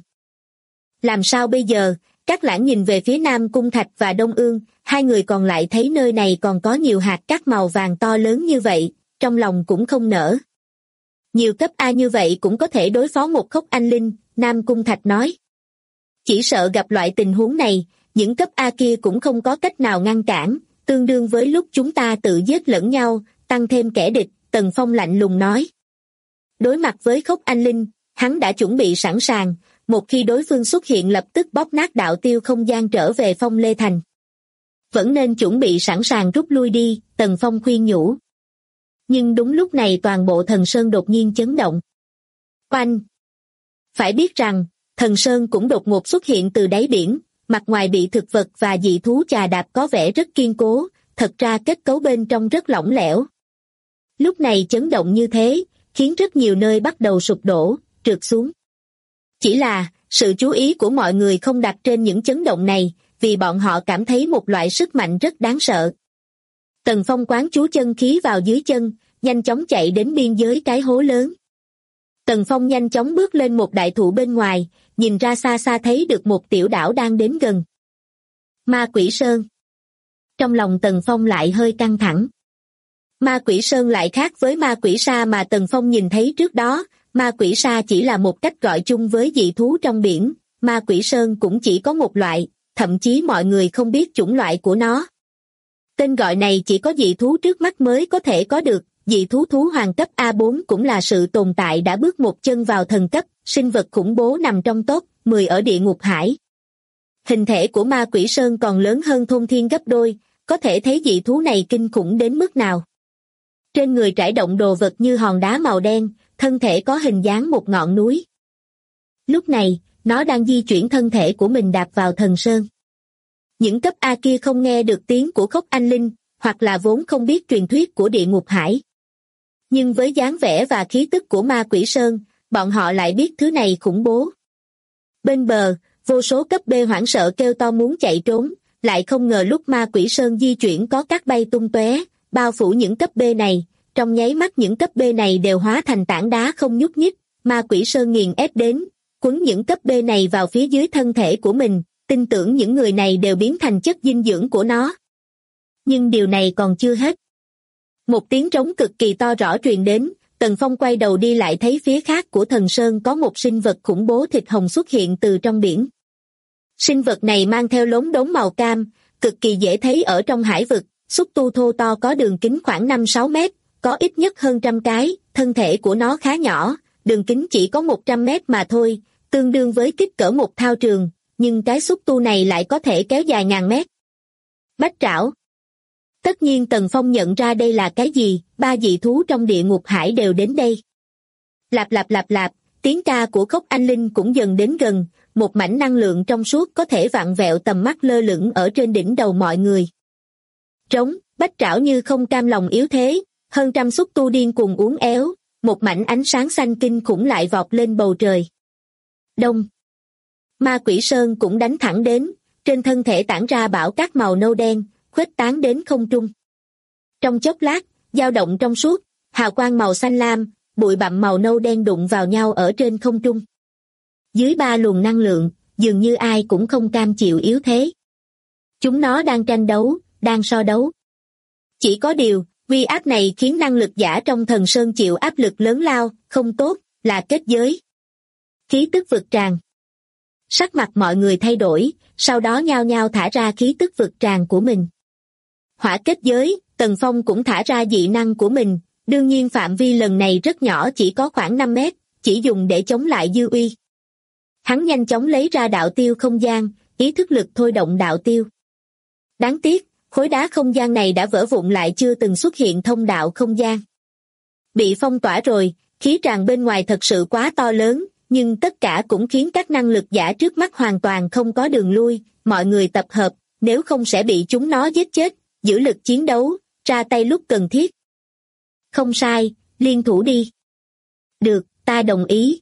Làm sao bây giờ? Cát Lãng nhìn về phía Nam Cung Thạch và Đông Ương, hai người còn lại thấy nơi này còn có nhiều hạt cát màu vàng to lớn như vậy, trong lòng cũng không nỡ. Nhiều cấp A như vậy cũng có thể đối phó một Khốc Anh Linh, Nam Cung Thạch nói. Chỉ sợ gặp loại tình huống này, những cấp A kia cũng không có cách nào ngăn cản, tương đương với lúc chúng ta tự giết lẫn nhau, tăng thêm kẻ địch, Tần Phong lạnh lùng nói. Đối mặt với Khốc Anh Linh, hắn đã chuẩn bị sẵn sàng, một khi đối phương xuất hiện lập tức bóp nát đạo tiêu không gian trở về Phong Lê Thành. Vẫn nên chuẩn bị sẵn sàng rút lui đi, Tần Phong khuyên nhủ. Nhưng đúng lúc này toàn bộ Thần Sơn đột nhiên chấn động. Oanh! Phải biết rằng, Thần Sơn cũng đột ngột xuất hiện từ đáy biển, mặt ngoài bị thực vật và dị thú chà đạp có vẻ rất kiên cố, thật ra kết cấu bên trong rất lỏng lẻo. Lúc này chấn động như thế, khiến rất nhiều nơi bắt đầu sụp đổ, trượt xuống. Chỉ là, sự chú ý của mọi người không đặt trên những chấn động này, vì bọn họ cảm thấy một loại sức mạnh rất đáng sợ. Tần Phong quán chú chân khí vào dưới chân, nhanh chóng chạy đến biên giới cái hố lớn. Tần Phong nhanh chóng bước lên một đại thụ bên ngoài, nhìn ra xa xa thấy được một tiểu đảo đang đến gần. Ma Quỷ Sơn. Trong lòng Tần Phong lại hơi căng thẳng. Ma Quỷ Sơn lại khác với Ma Quỷ Sa mà Tần Phong nhìn thấy trước đó, Ma Quỷ Sa chỉ là một cách gọi chung với dị thú trong biển, Ma Quỷ Sơn cũng chỉ có một loại, thậm chí mọi người không biết chủng loại của nó. Tên gọi này chỉ có dị thú trước mắt mới có thể có được, dị thú thú hoàng cấp A4 cũng là sự tồn tại đã bước một chân vào thần cấp, sinh vật khủng bố nằm trong top 10 ở địa ngục hải. Hình thể của Ma Quỷ Sơn còn lớn hơn Thôn Thiên gấp đôi, có thể thấy dị thú này kinh khủng đến mức nào. Trên người trải động đồ vật như hòn đá màu đen, thân thể có hình dáng một ngọn núi. Lúc này, nó đang di chuyển thân thể của mình đạp vào Thần Sơn. Những cấp A kia không nghe được tiếng của Khốc Anh Linh, hoặc là vốn không biết truyền thuyết của địa ngục hải. Nhưng với dáng vẻ và khí tức của Ma Quỷ Sơn, bọn họ lại biết thứ này khủng bố. Bên bờ, vô số cấp B hoảng sợ kêu to muốn chạy trốn, lại không ngờ lúc Ma Quỷ Sơn di chuyển có cát bay tung tóe, bao phủ những cấp B này, trong nháy mắt những cấp B này đều hóa thành tảng đá không nhúc nhích, Ma Quỷ Sơn nghiền ép đến, quấn những cấp B này vào phía dưới thân thể của mình, tin tưởng những người này đều biến thành chất dinh dưỡng của nó. Nhưng điều này còn chưa hết. Một tiếng trống cực kỳ to rõ truyền đến, Tần Phong quay đầu đi lại thấy phía khác của Thần Sơn có một sinh vật khủng bố thịt hồng xuất hiện từ trong biển. Sinh vật này mang theo lốm đốm màu cam, cực kỳ dễ thấy ở trong hải vực, xúc tu thô to có đường kính khoảng 5-6 mét, có ít nhất hơn 100 cái, thân thể của nó khá nhỏ, đường kính chỉ có 100 mét mà thôi, tương đương với kích cỡ một thao trường, nhưng cái xúc tu này lại có thể kéo dài ngàn mét. Bách trảo. Tất nhiên Tần Phong nhận ra đây là cái gì, 3 dị thú trong địa ngục hải đều đến đây. Lạp lạp lạp lạp, tiếng ca của Khốc Anh Linh cũng dần đến gần, một mảnh năng lượng trong suốt có thể vặn vẹo tầm mắt lơ lửng ở trên đỉnh đầu mọi người. Trống, bách trảo như không cam lòng yếu thế, hơn trăm xúc tu điên cuồng uốn éo, một mảnh ánh sáng xanh kinh khủng lại vọt lên bầu trời. Đông. Ma Quỷ Sơn cũng đánh thẳng đến, trên thân thể tản ra bão cát màu nâu đen, khuếch tán đến không trung. Trong chốc lát, dao động trong suốt, hào quang màu xanh lam, bụi bặm màu nâu đen đụng vào nhau ở trên không trung. Dưới 3 luồng năng lượng, dường như ai cũng không cam chịu yếu thế. Chúng nó đang tranh đấu, đang so đấu. Chỉ có điều, uy áp này khiến năng lực giả trong Thần Sơn chịu áp lực lớn lao, không tốt, là kết giới. Khí tức vực tràn. Sắc mặt mọi người thay đổi, sau đó nhao nhao thả ra khí tức vực tràn của mình. Hỏa kết giới, Tần Phong cũng thả ra dị năng của mình, đương nhiên phạm vi lần này rất nhỏ chỉ có khoảng 5 mét, chỉ dùng để chống lại dư uy. Hắn nhanh chóng lấy ra đạo tiêu không gian, ý thức lực thôi động đạo tiêu. Đáng tiếc, khối đá không gian này đã vỡ vụn lại chưa từng xuất hiện thông đạo không gian. Bị phong tỏa rồi, khí tràn bên ngoài thật sự quá to lớn, nhưng tất cả cũng khiến các năng lực giả trước mắt hoàn toàn không có đường lui, mọi người tập hợp, nếu không sẽ bị chúng nó giết chết, giữ lực chiến đấu, ra tay lúc cần thiết. Không sai, liên thủ đi. Được, ta đồng ý.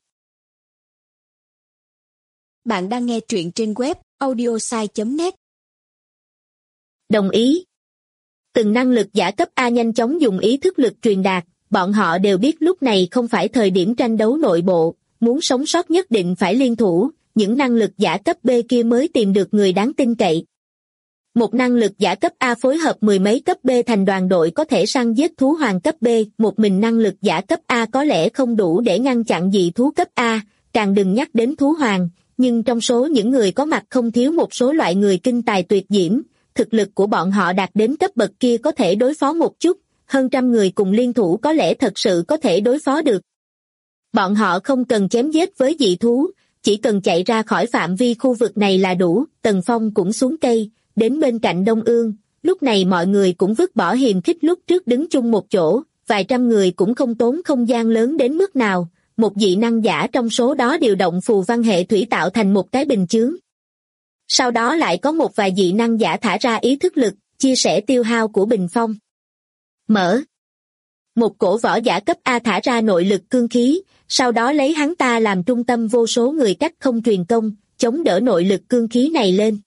Bạn đang nghe truyện trên web audiosai.net. Đồng ý. Từng năng lực giả cấp A nhanh chóng dùng ý thức lực truyền đạt, bọn họ đều biết lúc này không phải thời điểm tranh đấu nội bộ, muốn sống sót nhất định phải liên thủ, những năng lực giả cấp B kia mới tìm được người đáng tin cậy. Một năng lực giả cấp A phối hợp 10 mấy cấp B thành đoàn đội có thể săn giết thú hoàng cấp B, một mình năng lực giả cấp A có lẽ không đủ để ngăn chặn dị thú cấp A, càng đừng nhắc đến thú hoàng, nhưng trong số những người có mặt không thiếu một số loại người kinh tài tuyệt diễm, thực lực của bọn họ đạt đến cấp bậc kia có thể đối phó một chút, hơn trăm người cùng liên thủ có lẽ thật sự có thể đối phó được. Bọn họ không cần chém giết với dị thú, chỉ cần chạy ra khỏi phạm vi khu vực này là đủ. Tần Phong cũng xuống cây, đến bên cạnh Đông Ương, lúc này mọi người cũng vứt bỏ hiềm khích lúc trước đứng chung một chỗ, vài trăm người cũng không tốn không gian lớn đến mức nào, một dị năng giả trong số đó điều động phù văn hệ thủy tạo thành một cái bình chướng. Sau đó lại có một vài dị năng giả thả ra ý thức lực, chia sẻ tiêu hao của bình phong. Mở. Một cổ võ giả cấp A thả ra nội lực cương khí, sau đó lấy hắn ta làm trung tâm vô số người cách không truyền công, chống đỡ nội lực cương khí này lên.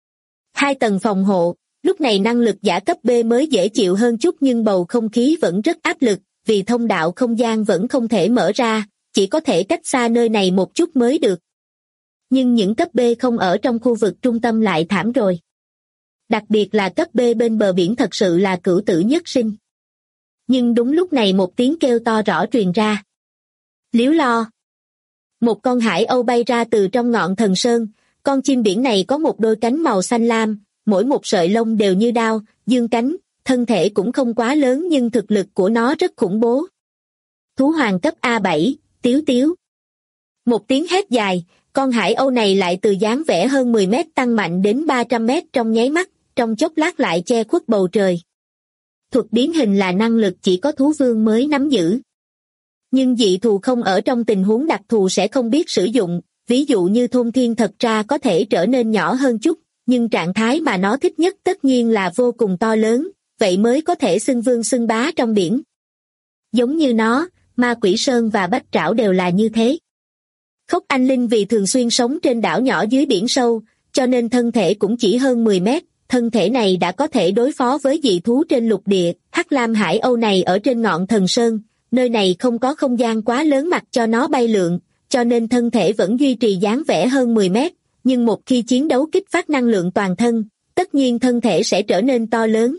2 tầng phòng hộ, lúc này năng lực giả cấp B mới dễ chịu hơn chút nhưng bầu không khí vẫn rất áp lực, vì thông đạo không gian vẫn không thể mở ra, chỉ có thể cách xa nơi này một chút mới được. Nhưng những cấp B không ở trong khu vực trung tâm lại thảm rồi. Đặc biệt là cấp B bên bờ biển thật sự là cửu tử nhất sinh. Nhưng đúng lúc này một tiếng kêu to rõ truyền ra. Liếu lo. Một con hải âu bay ra từ trong ngọn thần sơn, con chim biển này có một đôi cánh màu xanh lam, mỗi một sợi lông đều như đao, dương cánh, thân thể cũng không quá lớn nhưng thực lực của nó rất khủng bố. Thú hoàng cấp A7, Tiếu Tiếu. Một tiếng hét dài, con hải âu này lại từ dáng vẻ hơn 10 mét tăng mạnh đến 300 mét trong nháy mắt, trong chốc lát lại che khuất bầu trời. Thuật biến hình là năng lực chỉ có thú vương mới nắm giữ. Nhưng dị thù không ở trong tình huống đặc thù sẽ không biết sử dụng, ví dụ như thôn thiên thật ra có thể trở nên nhỏ hơn chút, nhưng trạng thái mà nó thích nhất tất nhiên là vô cùng to lớn, vậy mới có thể xưng vương xưng bá trong biển. Giống như nó, Ma Quỷ Sơn và Bách Trảo đều là như thế. Khốc Anh Linh vì thường xuyên sống trên đảo nhỏ dưới biển sâu, cho nên thân thể cũng chỉ hơn 10 mét, thân thể này đã có thể đối phó với dị thú trên lục địa. Hắc Lam Hải Âu này ở trên ngọn thần sơn, nơi này không có không gian quá lớn mặc cho nó bay lượn, cho nên thân thể vẫn duy trì dáng vẻ hơn 10 mét, nhưng một khi chiến đấu kích phát năng lượng toàn thân, tất nhiên thân thể sẽ trở nên to lớn.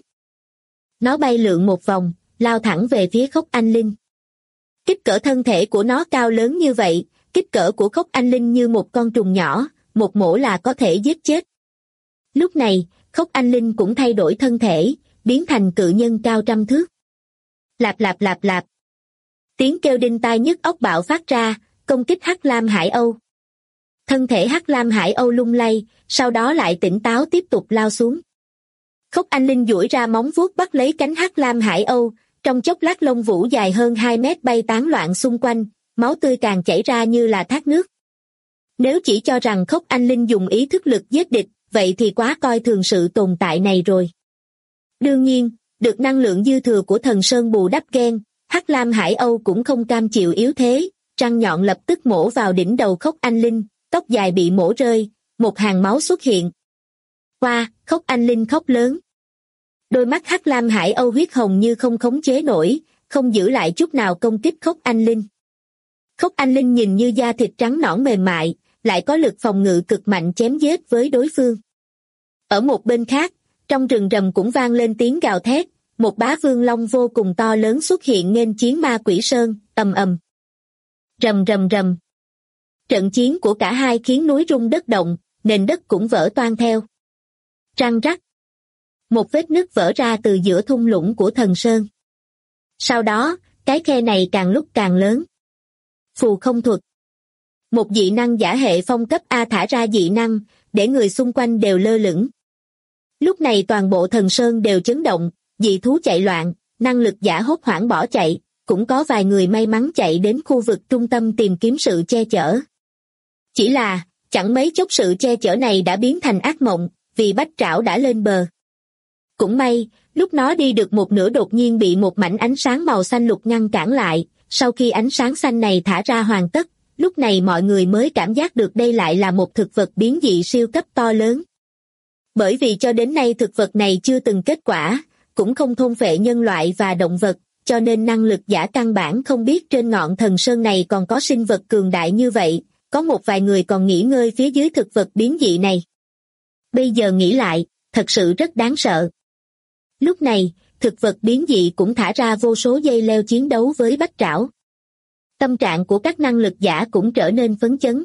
Nó bay lượn một vòng, lao thẳng về phía Khốc Anh Linh. Kích cỡ thân thể của nó cao lớn như vậy, kích cỡ của Khốc Anh Linh như một con trùng nhỏ, một mổ là có thể giết chết. Lúc này, Khốc Anh Linh cũng thay đổi thân thể, biến thành cự nhân cao trăm thước. Lạp lạp lạp lạp. Tiếng kêu đinh tai nhức óc bạo phát ra, công kích Hắc Lam Hải Âu. Thân thể Hắc Lam Hải Âu lung lay, sau đó lại tỉnh táo tiếp tục lao xuống. Khốc Anh Linh duỗi ra móng vuốt bắt lấy cánh Hắc Lam Hải Âu, trong chốc lát lông vũ dài hơn 2 mét bay tán loạn xung quanh, máu tươi càng chảy ra như là thác nước. Nếu chỉ cho rằng Khốc Anh Linh dùng ý thức lực giết địch, vậy thì quá coi thường sự tồn tại này rồi. Đương nhiên, được năng lượng dư thừa của thần sơn bù đắp gen, Hắc Lam Hải Âu cũng không cam chịu yếu thế, răng nhọn lập tức mổ vào đỉnh đầu Khốc Anh Linh, tóc dài bị mổ rơi, một hàng máu xuất hiện. Qua, Khốc Anh Linh khóc lớn. Đôi mắt Hắc Lam Hải Âu huyết hồng như không khống chế nổi, không giữ lại chút nào công kích Khốc Anh Linh. Khốc Anh Linh nhìn như da thịt trắng nõn mềm mại, lại có lực phòng ngự cực mạnh chém giết với đối phương. Ở một bên khác, trong rừng rầm cũng vang lên tiếng gào thét, một bá vương long vô cùng to lớn xuất hiện nghênh chiến Ma Quỷ Sơn, ầm ầm. Rầm rầm rầm. Trận chiến của cả hai khiến núi rung đất động, nền đất cũng vỡ toang theo. Răng rắc. Một vết nứt vỡ ra từ giữa thung lũng của thần sơn. Sau đó, cái khe này càng lúc càng lớn. Phù không thuật. Một dị năng giả hệ phong cấp A thả ra dị năng, để người xung quanh đều lơ lửng. Lúc này toàn bộ thần sơn đều chấn động, dị thú chạy loạn, năng lực giả hốt hoảng bỏ chạy, cũng có vài người may mắn chạy đến khu vực trung tâm tìm kiếm sự che chở. Chỉ là, chẳng mấy chốc sự che chở này đã biến thành ác mộng, vì Bách Trảo đã lên bờ. Cũng may, lúc nó đi được một nửa đột nhiên bị một mảnh ánh sáng màu xanh lục ngăn cản lại, sau khi ánh sáng xanh này thả ra hoàn tất, lúc này mọi người mới cảm giác được đây lại là một thực vật biến dị siêu cấp to lớn. Bởi vì cho đến nay thực vật này chưa từng kết quả, cũng không thôn phệ nhân loại và động vật, cho nên năng lực giả căn bản không biết trên ngọn thần sơn này còn có sinh vật cường đại như vậy, có một vài người còn nghỉ ngơi phía dưới thực vật biến dị này. Bây giờ nghĩ lại, thật sự rất đáng sợ. Lúc này, thực vật biến dị cũng thả ra vô số dây leo chiến đấu với Bách Trảo. Tâm trạng của các năng lực giả cũng trở nên phấn chấn.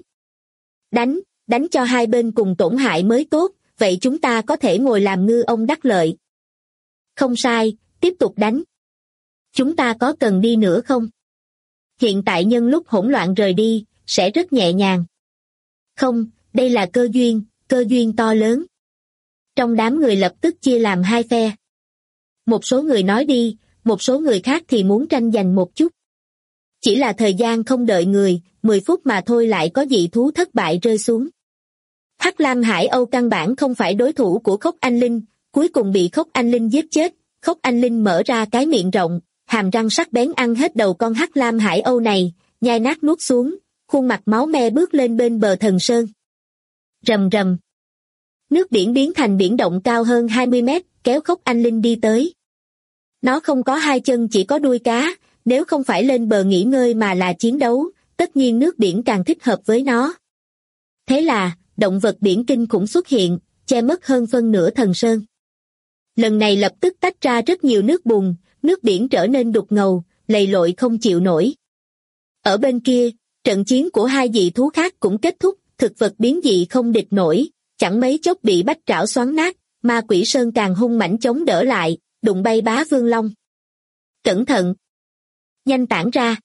Đánh cho hai bên cùng tổn hại mới tốt, vậy chúng ta có thể ngồi làm ngư ông đắc lợi. Không sai, tiếp tục đánh. Chúng ta có cần đi nữa không? Hiện tại nhân lúc hỗn loạn rời đi, sẽ rất nhẹ nhàng. Không, đây là cơ duyên to lớn. Trong đám người lập tức chia làm hai phe. Một số người nói đi, một số người khác thì muốn tranh giành một chút. Chỉ là thời gian không đợi người, 10 phút mà thôi lại có dị thú thất bại rơi xuống. Hắc Lam Hải Âu căn bản không phải đối thủ của Khốc Anh Linh, cuối cùng bị Khốc Anh Linh giết chết. Khốc Anh Linh mở ra cái miệng rộng, hàm răng sắc bén ăn hết đầu con Hắc Lam Hải Âu này, nhai nát nuốt xuống, khuôn mặt máu me bước lên bên bờ thần sơn. Rầm rầm. Nước biển biến thành biển động cao hơn 20 mét, kéo Khốc Anh Linh đi tới. Nó không có hai chân chỉ có đuôi cá, nếu không phải lên bờ nghỉ ngơi mà là chiến đấu, tất nhiên nước biển càng thích hợp với nó. Thế là, động vật biển kinh khủng xuất hiện, che mất hơn phân nửa thần sơn. Lần này lập tức tách ra rất nhiều nước bùn, nước biển trở nên đục ngầu, lầy lội không chịu nổi. Ở bên kia, trận chiến của hai dị thú khác cũng kết thúc, thực vật biến dị không địch nổi, chẳng mấy chốc bị bách trảo xoắn nát, ma quỷ sơn càng hung mãnh chống đỡ lại, đụng bay Bá Vương Long. Cẩn thận! Nhanh tản ra!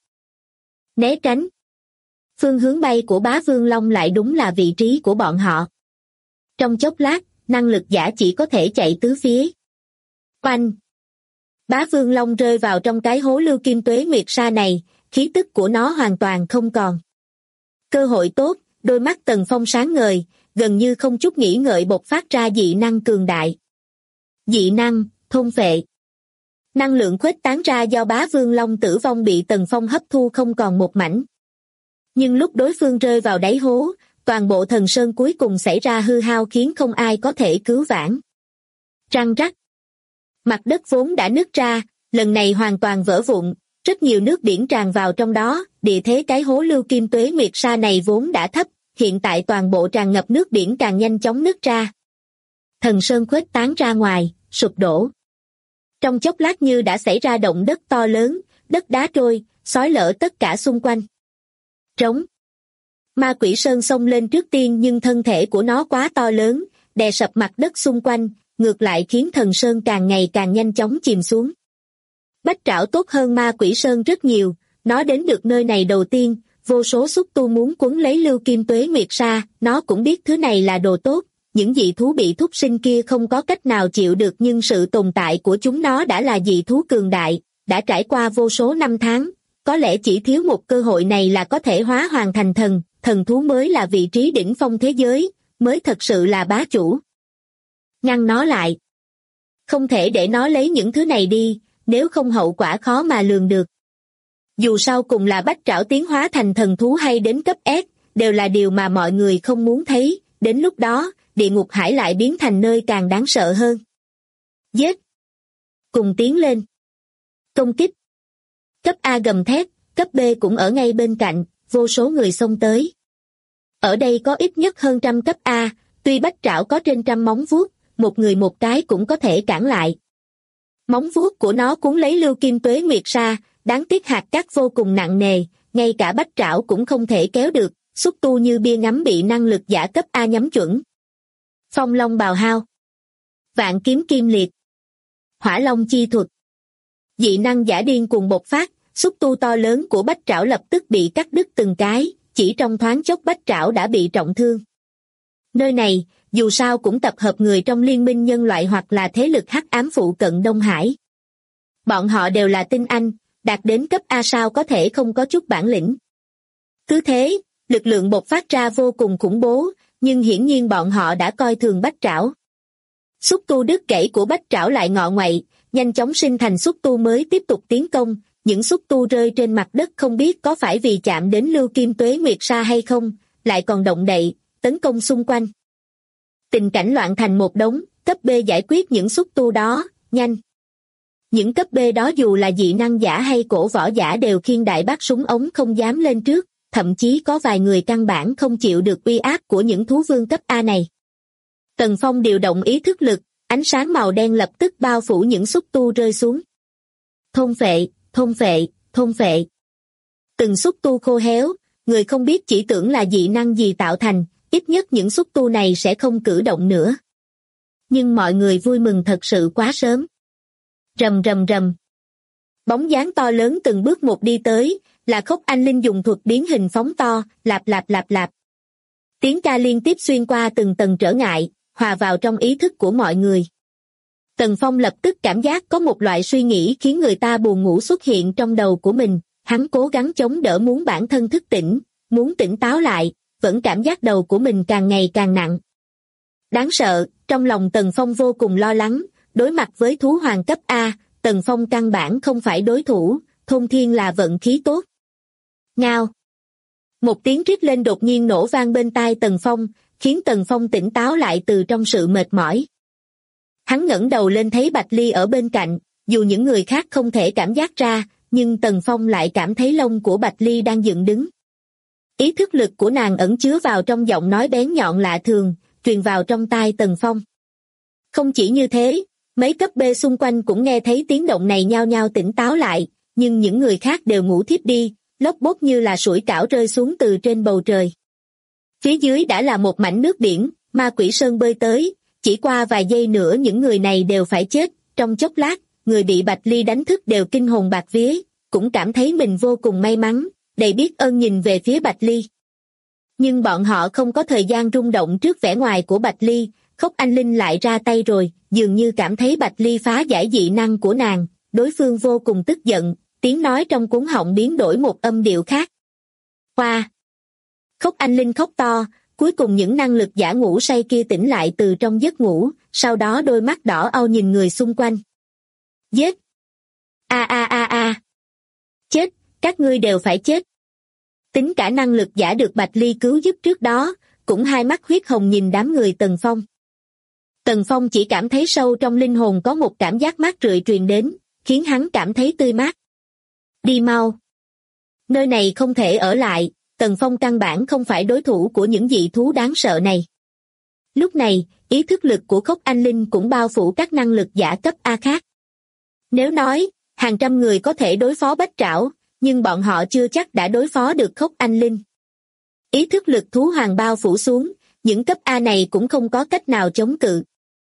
Né tránh! Phương hướng bay của Bá Vương Long lại đúng là vị trí của bọn họ. Trong chốc lát, năng lực giả chỉ có thể chạy tứ phía. Oanh! Bá Vương Long rơi vào trong cái hố lưu kim tuế nguyệt sa này, khí tức của nó hoàn toàn không còn. Cơ hội tốt, đôi mắt Tần Phong sáng ngời, gần như không chút nghĩ ngợi bộc phát ra dị năng cường đại. Dị năng, thôn phệ. Năng lượng khuếch tán ra do Bá Vương Long tử vong bị Tần Phong hấp thu không còn một mảnh. Nhưng lúc đối phương rơi vào đáy hố, toàn bộ thần sơn cuối cùng xảy ra hư hao khiến không ai có thể cứu vãn. Răng rắc. Mặt đất vốn đã nứt ra, lần này hoàn toàn vỡ vụn, rất nhiều nước biển tràn vào trong đó, địa thế cái hố lưu kim tuế nguyệt sa này vốn đã thấp, hiện tại toàn bộ tràn ngập nước biển càng nhanh chóng nứt ra. Thần sơn khuếch tán ra ngoài, sụp đổ. Trong chốc lát như đã xảy ra động đất to lớn, đất đá trôi, xói lở tất cả xung quanh. Trống. Ma quỷ sơn xông lên trước tiên nhưng thân thể của nó quá to lớn, đè sập mặt đất xung quanh, ngược lại khiến thần sơn càng ngày càng nhanh chóng chìm xuống. Bách trảo tốt hơn ma quỷ sơn rất nhiều, nó đến được nơi này đầu tiên, vô số xúc tu muốn quấn lấy lưu kim tuế nguyệt sa, nó cũng biết thứ này là đồ tốt, những dị thú bị thúc sinh kia không có cách nào chịu được nhưng sự tồn tại của chúng nó đã là dị thú cường đại, đã trải qua vô số năm tháng, có lẽ chỉ thiếu một cơ hội này là có thể hóa hoàn thành thần, thần thú mới là vị trí đỉnh phong thế giới, mới thật sự là bá chủ. Ngăn nó lại. Không thể để nó lấy những thứ này đi, nếu không hậu quả khó mà lường được. Dù sau cùng là bách trảo tiến hóa thành thần thú hay đến cấp S, đều là điều mà mọi người không muốn thấy, đến lúc đó, địa ngục hải lại biến thành nơi càng đáng sợ hơn. Giết! Cùng tiến lên. Công kích. Cấp A gầm thét, cấp B cũng ở ngay bên cạnh, vô số người xông tới. Ở đây có ít nhất hơn trăm cấp A, tuy bách trảo có trên trăm móng vuốt, một người một cái cũng có thể cản lại. Móng vuốt của nó cuốn lấy lưu kim tuế nguyệt sa, đáng tiếc hạt cát vô cùng nặng nề, ngay cả bách trảo cũng không thể kéo được, xúc tu như bia ngắm bị năng lực giả cấp A nhắm chuẩn. Phong long bào hao. Vạn kiếm kim liệt. Hỏa long chi thuật. Dị năng giả điên cuồng bộc phát, xúc tu to lớn của bách trảo lập tức bị cắt đứt từng cái, chỉ trong thoáng chốc bách trảo đã bị trọng thương. Nơi này, dù sao cũng tập hợp người trong liên minh nhân loại hoặc là thế lực hắc ám phụ cận Đông Hải. Bọn họ đều là tinh anh, đạt đến cấp A sao có thể không có chút bản lĩnh. Cứ thế, lực lượng bộc phát ra vô cùng khủng bố, nhưng hiển nhiên bọn họ đã coi thường bách trảo. Xúc tu đứt gãy của bách trảo lại ngọ ngoậy, nhanh chóng sinh thành xúc tu mới tiếp tục tiến công, những xúc tu rơi trên mặt đất không biết có phải vì chạm đến lưu kim tuế nguyệt sa hay không, lại còn động đậy, tấn công xung quanh. Tình cảnh loạn thành một đống, cấp B giải quyết những xúc tu đó, nhanh. Những cấp B đó dù là dị năng giả hay cổ võ giả đều khiêng đại bác súng ống không dám lên trước, thậm chí có vài người căn bản không chịu được uy áp của những thú vương cấp A này. Tần Phong điều động ý thức lực, ánh sáng màu đen lập tức bao phủ những xúc tu rơi xuống. Thôn phệ, thôn phệ, thôn phệ. Từng xúc tu khô héo, người không biết chỉ tưởng là dị năng gì tạo thành, ít nhất những xúc tu này sẽ không cử động nữa. Nhưng mọi người vui mừng thật sự quá sớm. Rầm rầm rầm. Bóng dáng to lớn từng bước một đi tới, Là Khốc Anh Linh dùng thuật biến hình phóng to, lạp lạp lạp lạp. Tiếng ca liên tiếp xuyên qua từng tầng trở ngại, hòa vào trong ý thức của mọi người. Tần Phong lập tức cảm giác có một loại suy nghĩ khiến người ta buồn ngủ xuất hiện trong đầu của mình, hắn cố gắng chống đỡ muốn bản thân thức tỉnh, muốn tỉnh táo lại, vẫn cảm giác đầu của mình càng ngày càng nặng. Đáng sợ, trong lòng Tần Phong vô cùng lo lắng, đối mặt với thú hoàng cấp A, Tần Phong căn bản không phải đối thủ, Thôn Thiên là vận khí tốt. Ngao. Một tiếng rít lên đột nhiên nổ vang bên tai Tần Phong, khiến Tần Phong tỉnh táo lại từ trong sự mệt mỏi. Hắn ngẩng đầu lên thấy Bạch Ly ở bên cạnh, dù những người khác không thể cảm giác ra, nhưng Tần Phong lại cảm thấy lông của Bạch Ly đang dựng đứng. Ý thức lực của nàng ẩn chứa vào trong giọng nói bén nhọn lạ thường, truyền vào trong tai Tần Phong. Không chỉ như thế, mấy cấp B xung quanh cũng nghe thấy tiếng động này nhao nhao tỉnh táo lại, nhưng những người khác đều ngủ thiếp đi, lốc bốc như là sủi cảo rơi xuống từ trên bầu trời. Phía dưới đã là một mảnh nước biển, Ma Quỷ Sơn bơi tới, chỉ qua vài giây nữa những người này đều phải chết, trong chốc lát, người bị Bạch Ly đánh thức đều kinh hồn bạt vía, cũng cảm thấy mình vô cùng may mắn, đầy biết ơn nhìn về phía Bạch Ly. Nhưng bọn họ không có thời gian rung động trước vẻ ngoài của Bạch Ly, Khốc Anh Linh lại ra tay rồi, dường như cảm thấy Bạch Ly phá giải dị năng của nàng, đối phương vô cùng tức giận, tiếng nói trong cuống họng biến đổi một âm điệu khác. Hoa! Khốc Anh Linh khóc to, cuối cùng những năng lực giả ngủ say kia tỉnh lại từ trong giấc ngủ, sau đó đôi mắt đỏ au nhìn người xung quanh. Giết! A a a a! Chết! Các ngươi đều phải chết! Tính cả năng lực giả được Bạch Ly cứu giúp trước đó, cũng hai mắt huyết hồng nhìn đám người Tần Phong. Tần Phong chỉ cảm thấy sâu trong linh hồn có một cảm giác mát rượi truyền đến, khiến hắn cảm thấy tươi mát. Đi mau! Nơi này không thể ở lại, Tần Phong căn bản không phải đối thủ của những dị thú đáng sợ này. Lúc này, ý thức lực của Khốc Anh Linh cũng bao phủ các năng lực giả cấp A khác. Nếu nói, hàng trăm người có thể đối phó Bách Trảo, nhưng bọn họ chưa chắc đã đối phó được Khốc Anh Linh. Ý thức lực thú hoàng bao phủ xuống, những cấp A này cũng không có cách nào chống cự.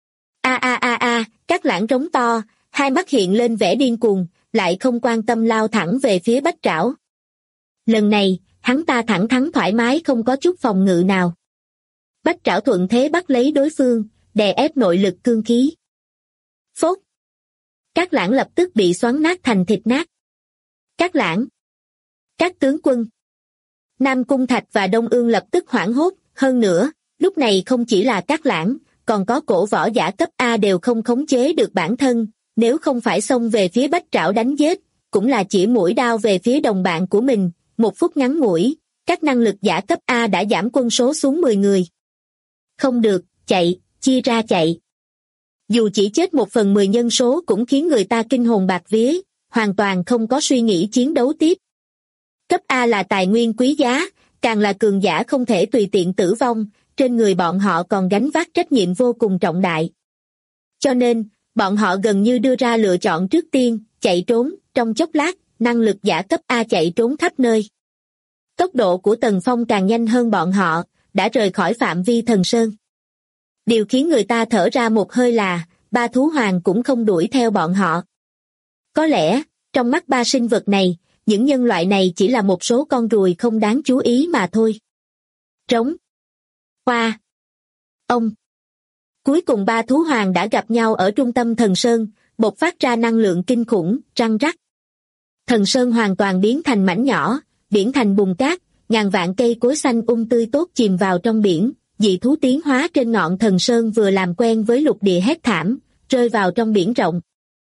A a a a, các lãng rống to, hai mắt hiện lên vẻ điên cuồng, lại không quan tâm lao thẳng về phía Bách Trảo. Lần này, hắn ta thẳng thắn thoải mái không có chút phòng ngự nào. Bách Trảo thuận thế bắt lấy đối phương, đè ép nội lực cương khí. Phốt! Các lãng lập tức bị xoắn nát thành thịt nát. Các lãng! Các tướng quân! Nam Cung Thạch và Đông Ương lập tức hoảng hốt, hơn nữa, lúc này không chỉ là các lãng, còn có cổ võ giả cấp A đều không khống chế được bản thân, nếu không phải xông về phía Bách Trảo đánh giết, cũng là chỉ mũi đao về phía đồng bạn của mình, một phút ngắn ngủi, các năng lực giả cấp A đã giảm quân số xuống 10 người. Không được, chạy, chia ra chạy. Dù chỉ chết 1/10 nhân số cũng khiến người ta kinh hồn bạt vía, hoàn toàn không có suy nghĩ chiến đấu tiếp. Cấp A là tài nguyên quý giá, càng là cường giả không thể tùy tiện tử vong, trên người bọn họ còn gánh vác trách nhiệm vô cùng trọng đại. Cho nên, bọn họ gần như đưa ra lựa chọn trước tiên, chạy trốn, trong chốc lát, năng lực giả cấp A chạy trốn khắp nơi. Tốc độ của Tần Phong càng nhanh hơn bọn họ, đã rời khỏi phạm vi Thần Sơn. Điều khiến người ta thở ra một hơi là, ba thú hoàng cũng không đuổi theo bọn họ. Có lẽ, trong mắt ba sinh vật này, những nhân loại này chỉ là một số con ruồi không đáng chú ý mà thôi. Trống. Hoa. Ông. Cuối cùng ba thú hoàng đã gặp nhau ở trung tâm Thần Sơn, bộc phát ra năng lượng kinh khủng, răng rắc. Thần Sơn hoàn toàn biến thành mảnh nhỏ, biển thành bùn cát, ngàn vạn cây cối xanh tươi tốt chìm vào trong biển, dị thú tiến hóa trên ngọn Thần Sơn vừa làm quen với lục địa hét thảm, rơi vào trong biển rộng.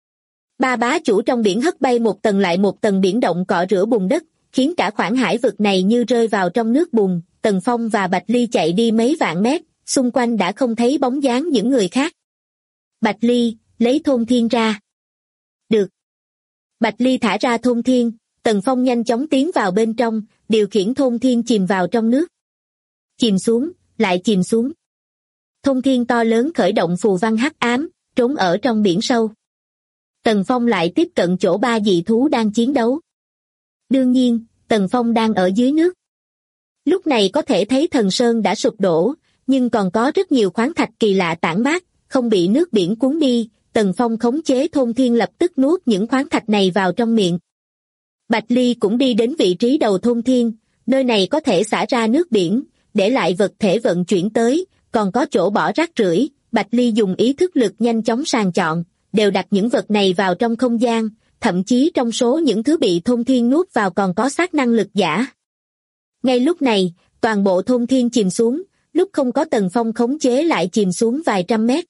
Ba bá chủ trong biển hất bay một tầng lại một tầng biển động cọ rửa bùn đất, khiến cả khoảng hải vực này như rơi vào trong nước bùn. Tần Phong và Bạch Ly chạy đi mấy vạn mét, xung quanh đã không thấy bóng dáng những người khác. Bạch Ly, lấy Thôn Thiên ra. Được. Bạch Ly thả ra Thôn Thiên, Tần Phong nhanh chóng tiến vào bên trong, điều khiển Thôn Thiên chìm vào trong nước. Chìm xuống, lại chìm xuống. Thôn Thiên to lớn khởi động phù văn hắc ám, trốn ở trong biển sâu. Tần Phong lại tiếp cận chỗ ba dị thú đang chiến đấu. Đương nhiên, Tần Phong đang ở dưới nước. Lúc này có thể thấy Thần Sơn đã sụp đổ, nhưng còn có rất nhiều khoáng thạch kỳ lạ tản mát, không bị nước biển cuốn đi. Tần Phong khống chế Thôn Thiên lập tức nuốt những khoáng thạch này vào trong miệng. Bạch Ly cũng đi đến vị trí đầu thôn thiên, nơi này có thể xả ra nước biển, để lại vật thể vận chuyển tới, còn có chỗ bỏ rác rưởi. Bạch Ly dùng ý thức lực nhanh chóng sàng chọn, đều đặt những vật này vào trong không gian, thậm chí trong số những thứ bị thôn thiên nuốt vào còn có xác năng lực giả. Ngay lúc này, toàn bộ thôn thiên chìm xuống, lúc không có Tần Phong khống chế lại chìm xuống vài trăm mét.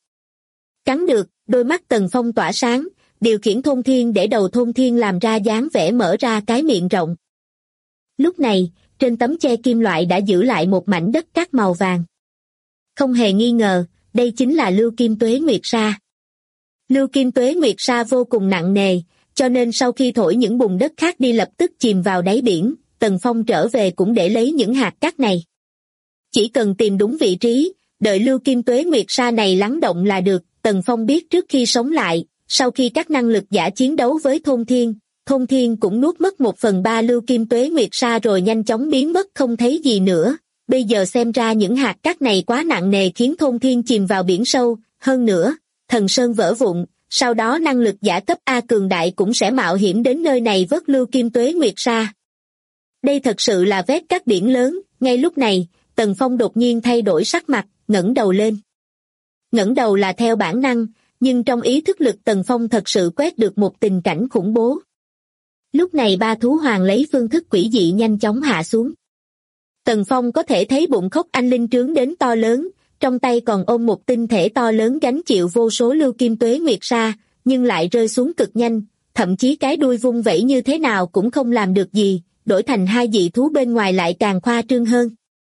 Cắn được, đôi mắt Tần Phong tỏa sáng, điều khiển thôn thiên để đầu thôn thiên làm ra dáng vẻ mở ra cái miệng rộng. Lúc này, trên tấm che kim loại đã giữ lại một mảnh đất cát màu vàng. Không hề nghi ngờ, đây chính là Lưu Kim Tuế Nguyệt Sa. Lưu Kim Tuế Nguyệt Sa vô cùng nặng nề, cho nên sau khi thổi những bùn đất khác đi lập tức chìm vào đáy biển, Tần Phong trở về cũng để lấy những hạt cát này. Chỉ cần tìm đúng vị trí, đợi Lưu Kim Tuế Nguyệt Sa này lắng động là được. Tần Phong biết trước khi sống lại, sau khi các năng lực giả chiến đấu với Thôn Thiên cũng nuốt mất 1/3 Lưu Kim Tuế Nguyệt Sa rồi nhanh chóng biến mất không thấy gì nữa. Bây giờ xem ra những hạt cát này quá nặng nề khiến Thôn Thiên chìm vào biển sâu, hơn nữa, thần sơn vỡ vụn, sau đó năng lực giả cấp A cường đại cũng sẽ mạo hiểm đến nơi này vớt Lưu Kim Tuế Nguyệt Sa. Đây thật sự là vết cát biển lớn. Ngay lúc này, Tần Phong đột nhiên thay đổi sắc mặt, ngẩng đầu lên. Ngẩng đầu là theo bản năng, nhưng trong ý thức lực Tần Phong thật sự quét được một tình cảnh khủng bố. Lúc này ba thú hoàng lấy phương thức quỷ dị nhanh chóng hạ xuống. Tần Phong có thể thấy bụng Khốc Anh Linh trướng đến to lớn, trong tay còn ôm một tinh thể to lớn gánh chịu vô số Lưu Kim Tuế Nguyệt Sa, nhưng lại rơi xuống cực nhanh, thậm chí cái đuôi vung vẩy như thế nào cũng không làm được gì, đổi thành hai dị thú bên ngoài lại càng khoa trương hơn.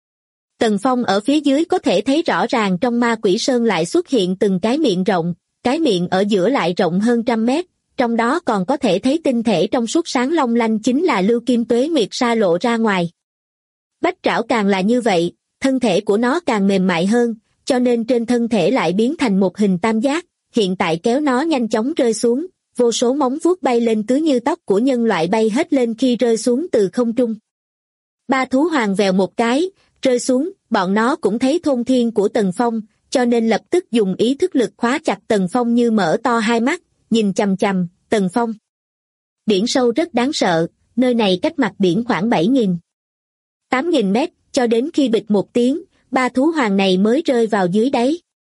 Tần Phong ở phía dưới có thể thấy rõ ràng trong Ma Quỷ Sơn lại xuất hiện từng cái miệng rộng, cái miệng ở giữa lại rộng hơn 100 mét, trong đó còn có thể thấy tinh thể trong suốt sáng long lanh chính là Lưu Kim Tuế Nguyệt Sa lộ ra ngoài. Bách trảo càng là như vậy, thân thể của nó càng mềm mại hơn, cho nên trên thân thể lại biến thành một hình tam giác, hiện tại kéo nó nhanh chóng rơi xuống, vô số móng vuốt bay lên cứ như tóc của nhân loại bay hết lên khi rơi xuống từ không trung. Ba thú hoàng vèo một cái, rơi xuống, bọn nó cũng thấy thôn thiên của Tần Phong, cho nên lập tức dùng ý thức lực khóa chặt Tần Phong như mở to hai mắt, nhìn chằm chằm, Tần Phong. Biển sâu rất đáng sợ, nơi này cách mặt biển khoảng 7.000-8.000 mét, cho đến khi bịch một tiếng, ba thú hoàng này mới rơi vào dưới đáy.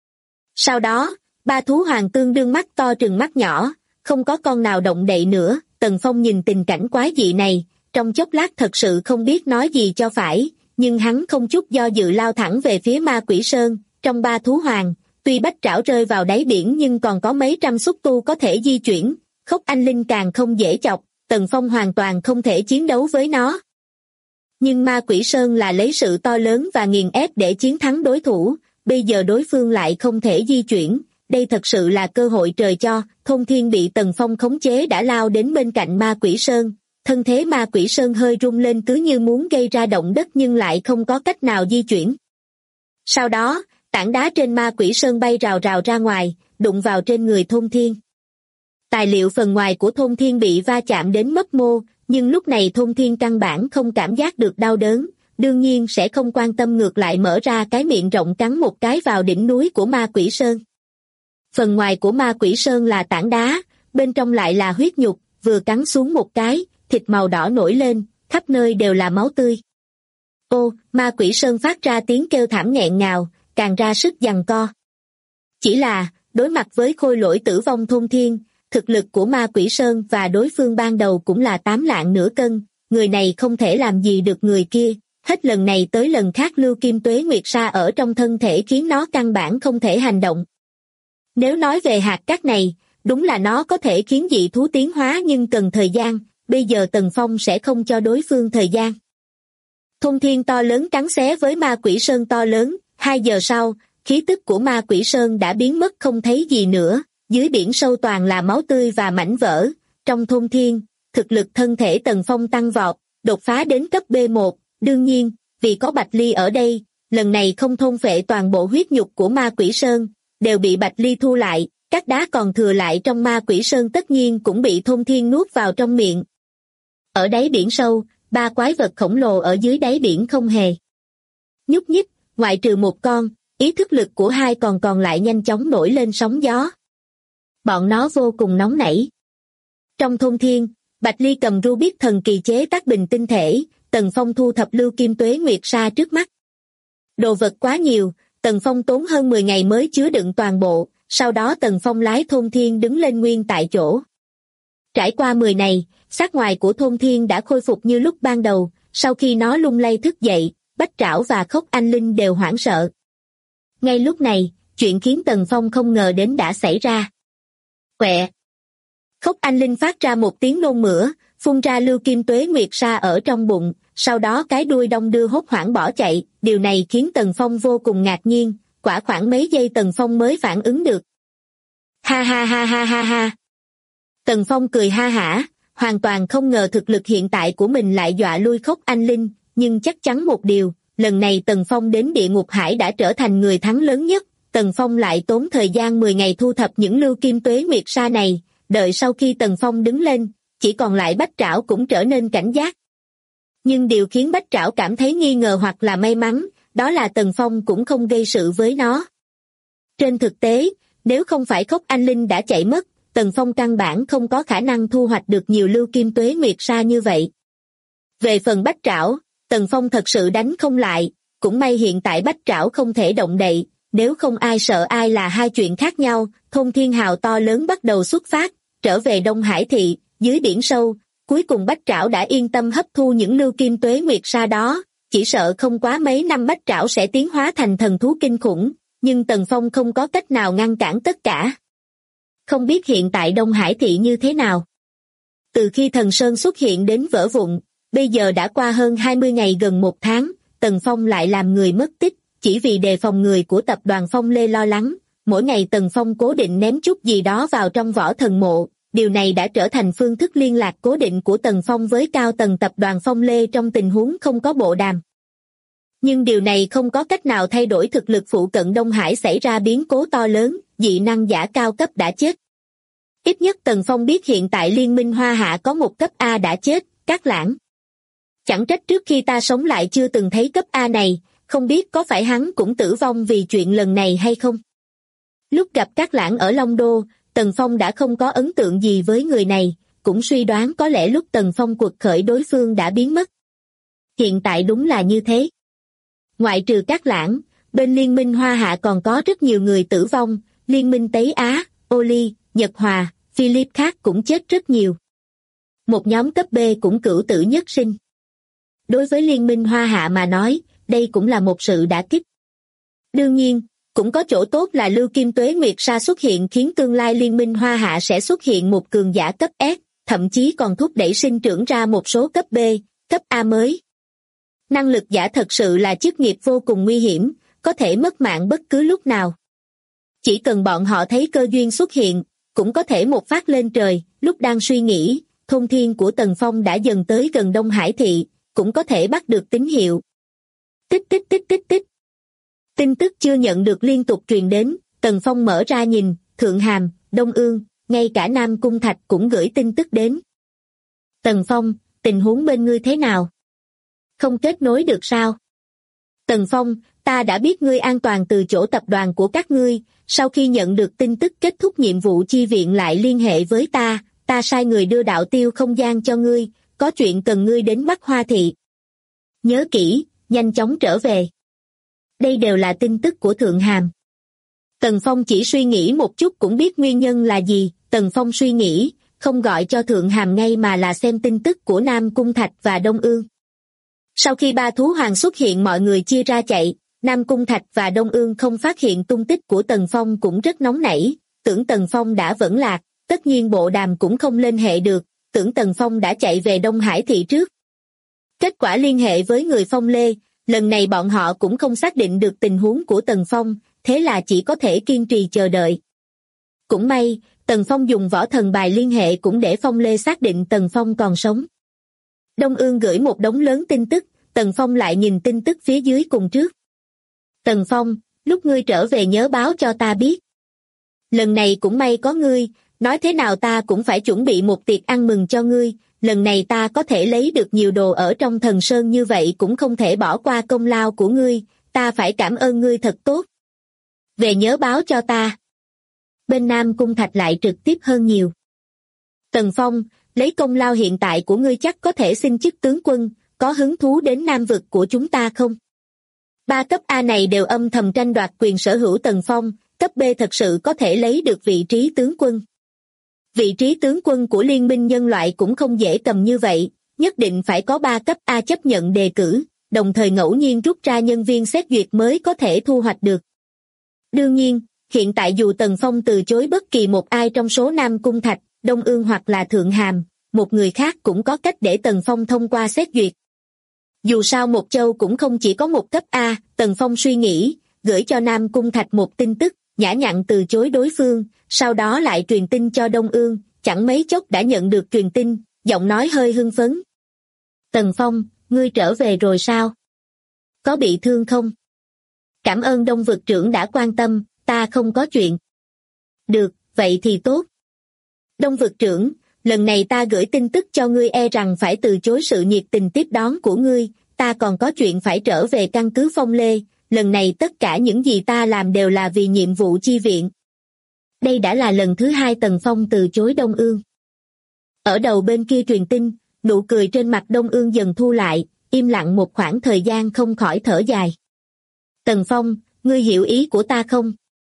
Sau đó, ba thú hoàng tương đương mắt to trừng mắt nhỏ, không có con nào động đậy nữa. Tần Phong nhìn tình cảnh quái dị này, trong chốc lát thật sự không biết nói gì cho phải, nhưng hắn không chút do dự lao thẳng về phía Ma Quỷ Sơn. Trong ba thú hoàng, tuy bách trảo rơi vào đáy biển nhưng còn có mấy trăm xúc tu có thể di chuyển, Khốc Anh Linh càng không dễ chọc, Tần Phong hoàn toàn không thể chiến đấu với nó. Nhưng Ma Quỷ Sơn là lấy sự to lớn và nghiền ép để chiến thắng đối thủ, bây giờ đối phương lại không thể di chuyển, đây thật sự là cơ hội trời cho. Thôn Thiên bị Tần Phong khống chế đã lao đến bên cạnh Ma Quỷ Sơn, thân thế Ma Quỷ Sơn hơi rung lên cứ như muốn gây ra động đất nhưng lại không có cách nào di chuyển. Sau đó, tảng đá trên Ma Quỷ Sơn bay rào rào ra ngoài, đụng vào trên người Thôn Thiên. Tài liệu phần ngoài của Thôn Thiên bị va chạm đến mất mô, nhưng lúc này Thôn Thiên căn bản không cảm giác được đau đớn, đương nhiên sẽ không quan tâm, ngược lại mở ra cái miệng rộng cắn một cái vào đỉnh núi của Ma Quỷ Sơn. Phần ngoài của Ma Quỷ Sơn là tảng đá, bên trong lại là huyết nhục, vừa cắn xuống một cái, thịt màu đỏ nổi lên, khắp nơi đều là máu tươi. Ô, Ma Quỷ Sơn phát ra tiếng kêu thảm nghẹn ngào, càng ra sức giằng co. Chỉ là, đối mặt với khôi lỗi tử vong Thôn Thiên, thực lực của Ma Quỷ Sơn và đối phương ban đầu cũng là 8 lạng nửa cân, người này không thể làm gì được người kia, hết lần này tới lần khác Lưu Kim Tuế Nguyệt Sa ở trong thân thể khiến nó căn bản không thể hành động. Nếu nói về hạt cát này, đúng là nó có thể khiến dị thú tiến hóa nhưng cần thời gian, bây giờ Tần Phong sẽ không cho đối phương thời gian. Thôn Thiên to lớn cắn xé với Ma Quỷ Sơn to lớn, 2 giờ sau, khí tức của Ma Quỷ Sơn đã biến mất không thấy gì nữa, dưới biển sâu toàn là máu tươi và mảnh vỡ. Trong Thôn Thiên, thực lực thân thể Tần Phong tăng vọt, đột phá đến cấp B1, đương nhiên, vì có Bạch Ly ở đây, lần này không thôn phệ toàn bộ huyết nhục của Ma Quỷ Sơn, đều bị Bạch Ly thu lại, các đá còn thừa lại trong Ma Quỷ Sơn tất nhiên cũng bị Thôn Thiên nuốt vào trong miệng. Ở đáy biển sâu, 3 quái vật khổng lồ ở dưới đáy biển không hề nhúc nhích, ngoại trừ một con, ý thức lực của 2 còn lại nhanh chóng nổi lên sóng gió. Bọn nó vô cùng nóng nảy. Trong Thôn Thiên, Bạch Ly cầm Rubik thần kỳ chế tác bình tinh thể, Tần Phong thu thập lưu kim tuế nguyệt sa trước mắt. Đồ vật quá nhiều, Tần Phong tốn hơn 10 ngày mới chứa đựng toàn bộ, sau đó Tần Phong lái Thôn Thiên đứng lên nguyên tại chỗ. Trải qua 10 ngày, xác ngoài của Thôn Thiên đã khôi phục như lúc ban đầu, sau khi nó lung lay thức dậy, Bách Trảo và Khốc Anh Linh đều hoảng sợ. Ngay lúc này, chuyện khiến Tần Phong không ngờ đến đã xảy ra. Quẹ! Khốc Anh Linh phát ra một tiếng nôn mửa, phun ra lưu kim tuế nguyệt sa ở trong bụng, sau đó cái đuôi đong đưa hốt hoảng bỏ chạy, điều này khiến Tần Phong vô cùng ngạc nhiên, quả khoảng mấy giây Tần Phong mới phản ứng được. Ha ha ha ha ha ha! Tần Phong cười ha hả, hoàn toàn không ngờ thực lực hiện tại của mình lại dọa lui Khốc Anh Linh, nhưng chắc chắn một điều, lần này Tần Phong đến địa ngục hải đã trở thành người thắng lớn nhất, Tần Phong lại tốn thời gian 10 ngày thu thập những lưu kim tuế nguyệt sa này, đợi sau khi Tần Phong đứng lên, chỉ còn lại Bách Trảo cũng trở nên cảnh giác. Nhưng điều khiến Bách Trảo cảm thấy nghi ngờ hoặc là may mắn, đó là Tần Phong cũng không gây sự với nó. Trên thực tế, nếu không phải Khốc Anh Linh đã chạy mất, Tần Phong căn bản không có khả năng thu hoạch được nhiều lưu kim tuế nguyệt sa như vậy. Về phần Bách Trảo, Tần Phong thật sự đánh không lại, cũng may hiện tại Bách Trảo không thể động đậy, nếu không ai sợ ai là hai chuyện khác nhau. Thôn Thiên Hào to lớn bắt đầu xuất phát, trở về Đông Hải Thị, dưới biển sâu, cuối cùng Bách Trảo đã yên tâm hấp thu những lưu kim tuế nguyệt sa đó, chỉ sợ không quá mấy năm Bách Trảo sẽ tiến hóa thành thần thú kinh khủng, nhưng Tần Phong không có cách nào ngăn cản tất cả. Không biết hiện tại Đông Hải Thị như thế nào? Từ khi Thần Sơn xuất hiện đến vỡ vụn, bây giờ đã qua hơn 20 ngày gần 1 tháng, Tần Phong lại làm người mất tích, chỉ vì đề phòng người của tập đoàn Phong Lê lo lắng. Mỗi ngày Tần Phong cố định ném chút gì đó vào trong võ thần mộ, điều này đã trở thành phương thức liên lạc cố định của Tần Phong với cao tầng tập đoàn Phong Lê trong tình huống không có bộ đàm. Nhưng điều này không có cách nào thay đổi thực lực phụ cận Đông Hải xảy ra biến cố to lớn, dị năng giả cao cấp đã chết. Ít nhất Tần Phong biết hiện tại Liên minh Hoa Hạ có một cấp A đã chết, Cát Lãng. Chẳng trách trước khi ta sống lại chưa từng thấy cấp A này, không biết có phải hắn cũng tử vong vì chuyện lần này hay không. Lúc gặp Cát Lãng ở Long Đô, Tần Phong đã không có ấn tượng gì với người này, cũng suy đoán có lẽ lúc Tần Phong quật khởi đối phương đã biến mất. Hiện tại đúng là như thế. Ngoại trừ Cát Lãng, bên Liên minh Hoa Hạ còn có rất nhiều người tử vong, Liên minh Tây Á, Oli, Nhật Hòa, Philip khác cũng chết rất nhiều. Một nhóm cấp B cũng cửu tử nhất sinh. Đối với Liên minh Hoa Hạ mà nói, đây cũng là một sự đả kích. Đương nhiên, cũng có chỗ tốt là lưu kim tuế nguyệt sa xuất hiện khiến tương lai Liên minh Hoa Hạ sẽ xuất hiện một cường giả cấp S, thậm chí còn thúc đẩy sinh trưởng ra một số cấp B, cấp A mới. Năng lực giả thật sự là chức nghiệp vô cùng nguy hiểm, có thể mất mạng bất cứ lúc nào. Chỉ cần bọn họ thấy cơ duyên xuất hiện, cũng có thể một phát lên trời. Lúc đang suy nghĩ, Thôn Thiên của Tần Phong đã dần tới gần Đông Hải Thị, cũng có thể bắt được tín hiệu. Tích tích tích tích tích. Tin tức chưa nhận được liên tục truyền đến, Tần Phong mở ra nhìn, Thượng Hàm, Đông Ương, ngay cả Nam Cung Thạch cũng gửi tin tức đến. Tần Phong, tình huống bên ngươi thế nào? Không kết nối được sao? Tần Phong, ta đã biết ngươi an toàn từ chỗ tập đoàn của các ngươi, sau khi nhận được tin tức kết thúc nhiệm vụ chi viện lại liên hệ với ta sai người đưa đạo tiêu không gian cho ngươi, có chuyện cần ngươi đến Bắc Hoa Thị. Nhớ kỹ, nhanh chóng trở về. Đây đều là tin tức của Thượng Hàm. Tần Phong chỉ suy nghĩ một chút cũng biết nguyên nhân là gì. Tần Phong suy nghĩ, không gọi cho Thượng Hàm ngay mà là xem tin tức của Nam Cung Thạch và Đông Ương. Sau khi ba thú hoàng xuất hiện mọi người chia ra chạy, Nam Cung Thạch và Đông Ương không phát hiện tung tích của Tần Phong cũng rất nóng nảy, tưởng Tần Phong đã vẫn lạc, tất nhiên bộ đàm cũng không liên hệ được, tưởng Tần Phong đã chạy về Đông Hải Thị trước. Kết quả liên hệ với người Phong Lê, lần này bọn họ cũng không xác định được tình huống của Tần Phong, thế là chỉ có thể kiên trì chờ đợi. Cũng may, Tần Phong dùng võ thần bài liên hệ cũng để Phong Lê xác định Tần Phong còn sống. Đông Ương gửi một đống lớn tin tức, Tần Phong lại nhìn tin tức phía dưới cùng trước. Tần Phong, lúc ngươi trở về nhớ báo cho ta biết. Lần này cũng may có ngươi, nói thế nào ta cũng phải chuẩn bị một tiệc ăn mừng cho ngươi, lần này ta có thể lấy được nhiều đồ ở trong Thần Sơn như vậy cũng không thể bỏ qua công lao của ngươi, ta phải cảm ơn ngươi thật tốt. Về nhớ báo cho ta. Bên Nam Cung Thạch lại trực tiếp hơn nhiều. Tần Phong, Lấy công lao hiện tại của ngươi chắc có thể xin chức tướng quân, có hứng thú đến Nam vực của chúng ta không? Ba cấp A này đều âm thầm tranh đoạt quyền sở hữu Tần Phong, cấp B thật sự có thể lấy được vị trí tướng quân. Vị trí tướng quân của Liên minh nhân loại cũng không dễ cầm như vậy, nhất định phải có 3 cấp A chấp nhận đề cử, đồng thời ngẫu nhiên rút ra nhân viên xét duyệt mới có thể thu hoạch được. Đương nhiên, hiện tại dù Tần Phong từ chối bất kỳ một ai trong số Nam Cung Thạch, Đông Ương hoặc là Thượng Hàm, một người khác cũng có cách để Tần Phong thông qua xét duyệt. Dù sao một châu cũng không chỉ có một cấp A, Tần Phong suy nghĩ, gửi cho Nam Cung Thạch một tin tức, nhã nhặn từ chối đối phương, sau đó lại truyền tin cho Đông Ương, chẳng mấy chốc đã nhận được truyền tin, giọng nói hơi hưng phấn. Tần Phong, ngươi trở về rồi sao? Có bị thương không? Cảm ơn Đông vực trưởng đã quan tâm, ta không có chuyện. Được, vậy thì tốt. Đông vực trưởng, lần này ta gửi tin tức cho ngươi e rằng phải từ chối sự nhiệt tình tiếp đón của ngươi, ta còn có chuyện phải trở về căn cứ Phong Lê, lần này tất cả những gì ta làm đều là vì nhiệm vụ chi viện. Đây đã là lần thứ 2 Tần Phong từ chối Đông Ương. Ở đầu bên kia truyền tin, nụ cười trên mặt Đông Ương dần thu lại, im lặng một khoảng thời gian không khỏi thở dài. Tần Phong, ngươi hiểu ý của ta không?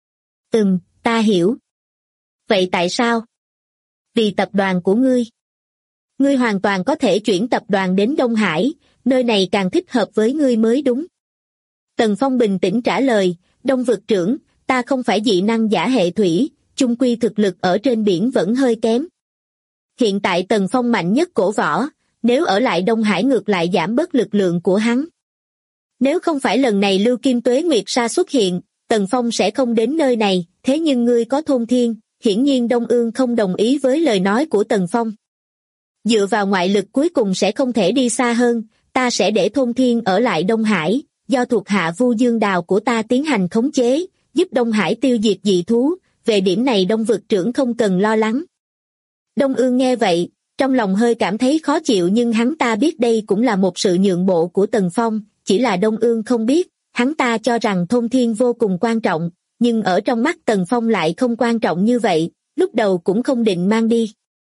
Ta hiểu. Vậy tại sao? Vì tập đoàn của ngươi. Ngươi hoàn toàn có thể chuyển tập đoàn đến Đông Hải, nơi này càng thích hợp với ngươi mới đúng. Tần Phong bình tĩnh trả lời, Đông vực trưởng, ta không phải dị năng giả hệ thủy, chung quy thực lực ở trên biển vẫn hơi kém. Hiện tại Tần Phong mạnh nhất cổ võ, nếu ở lại Đông Hải ngược lại giảm bớt lực lượng của hắn. Nếu không phải lần này Lưu Kim Tuế Nguyệt Sa xuất hiện, Tần Phong sẽ không đến nơi này, thế nhưng ngươi có Thôn Thiên, hiển nhiên Đông Ương không đồng ý với lời nói của Tần Phong. Dựa vào ngoại lực cuối cùng sẽ không thể đi xa hơn, ta sẽ để Thôn Thiên ở lại Đông Hải, do thuộc hạ Vu Dương Đào của ta tiến hành khống chế, giúp Đông Hải tiêu diệt dị thú, về điểm này Đông vực trưởng không cần lo lắng. Đông Ương nghe vậy, trong lòng hơi cảm thấy khó chịu nhưng hắn ta biết đây cũng là một sự nhượng bộ của Tần Phong, chỉ là Đông Ương không biết, hắn ta cho rằng Thôn Thiên vô cùng quan trọng, nhưng ở trong mắt Tần Phong lại không quan trọng như vậy, lúc đầu cũng không định mang đi.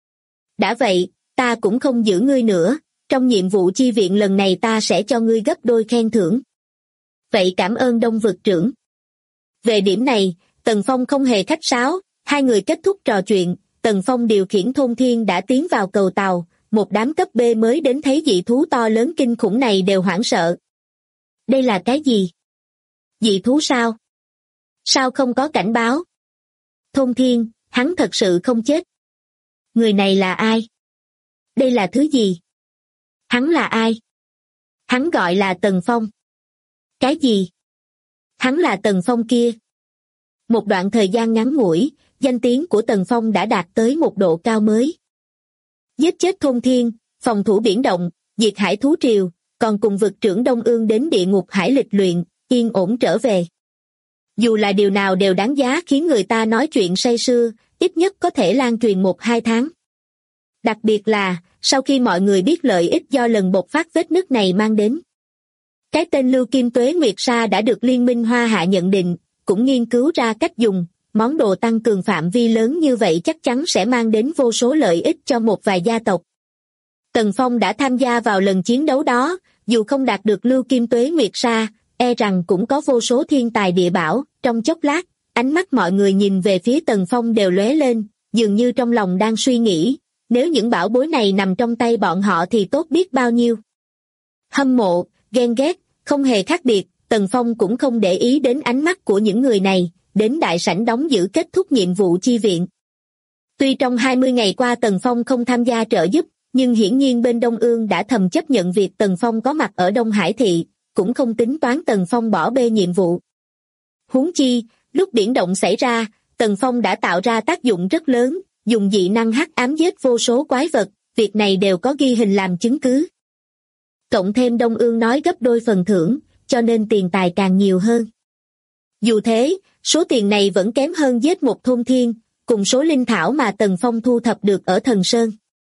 Đã vậy, ta cũng không giữ ngươi nữa, trong nhiệm vụ chi viện lần này ta sẽ cho ngươi gấp đôi khen thưởng. Vậy cảm ơn Đông vực trưởng. Về điểm này, Tần Phong không hề khách sáo, hai người kết thúc trò chuyện, Tần Phong điều khiển Thôn Thiên đã tiến vào cầu tàu, một đám cấp B mới đến thấy dị thú to lớn kinh khủng này đều hoảng sợ. Đây là cái gì? Dị thú sao? Sao không có cảnh báo? Thôn Thiên, hắn thật sự không chết. Người này là ai? Đây là thứ gì? Hắn là ai? Hắn gọi là Tần Phong. Cái gì? Hắn là Tần Phong kia. Một đoạn thời gian ngắn ngủi, danh tiếng của Tần Phong đã đạt tới một độ cao mới. Giết chết Thôn Thiên, phòng thủ biển động, diệt hải thú triều, còn cùng vực trưởng Đông Ương đến địa ngục hải lịch luyện, yên ổn trở về. Dù là điều nào đều đáng giá khiến người ta nói chuyện say sưa, ít nhất có thể lan truyền 1-2 tháng. Đặc biệt là, sau khi mọi người biết lợi ích do lần bộc phát vết nứt này mang đến. Cái tên Lưu Kim Tuế Nguyệt Sa đã được Liên minh Hoa Hạ nhận định, cũng nghiên cứu ra cách dùng, món đồ tăng cường phạm vi lớn như vậy chắc chắn sẽ mang đến vô số lợi ích cho một vài gia tộc. Tần Phong đã tham gia vào lần chiến đấu đó, dù không đạt được Lưu Kim Tuế Nguyệt Sa, e rằng cũng có vô số thiên tài địa bảo, trong chốc lát, ánh mắt mọi người nhìn về phía Tần Phong đều lóe lên, dường như trong lòng đang suy nghĩ, nếu những bảo bối này nằm trong tay bọn họ thì tốt biết bao nhiêu. Hâm mộ, ghen ghét, không hề khác biệt, Tần Phong cũng không để ý đến ánh mắt của những người này, đến đại sảnh đóng giữ kết thúc nhiệm vụ chi viện. Tuy trong 20 ngày qua Tần Phong không tham gia trợ giúp, nhưng hiển nhiên bên Đông Ương đã thầm chấp nhận việc Tần Phong có mặt ở Đông Hải Thị, cũng không tính toán Tần Phong bỏ bê nhiệm vụ. Huống chi, lúc biển động xảy ra, Tần Phong đã tạo ra tác dụng rất lớn, dùng dị năng hắc ám giết vô số quái vật, việc này đều có ghi hình làm chứng cứ. Cộng thêm Đông Ương nói gấp đôi phần thưởng, cho nên tiền tài càng nhiều hơn. Dù thế, số tiền này vẫn kém hơn giết một Thôn Thiên, cùng số linh thảo mà Tần Phong thu thập được ở Thần Sơn.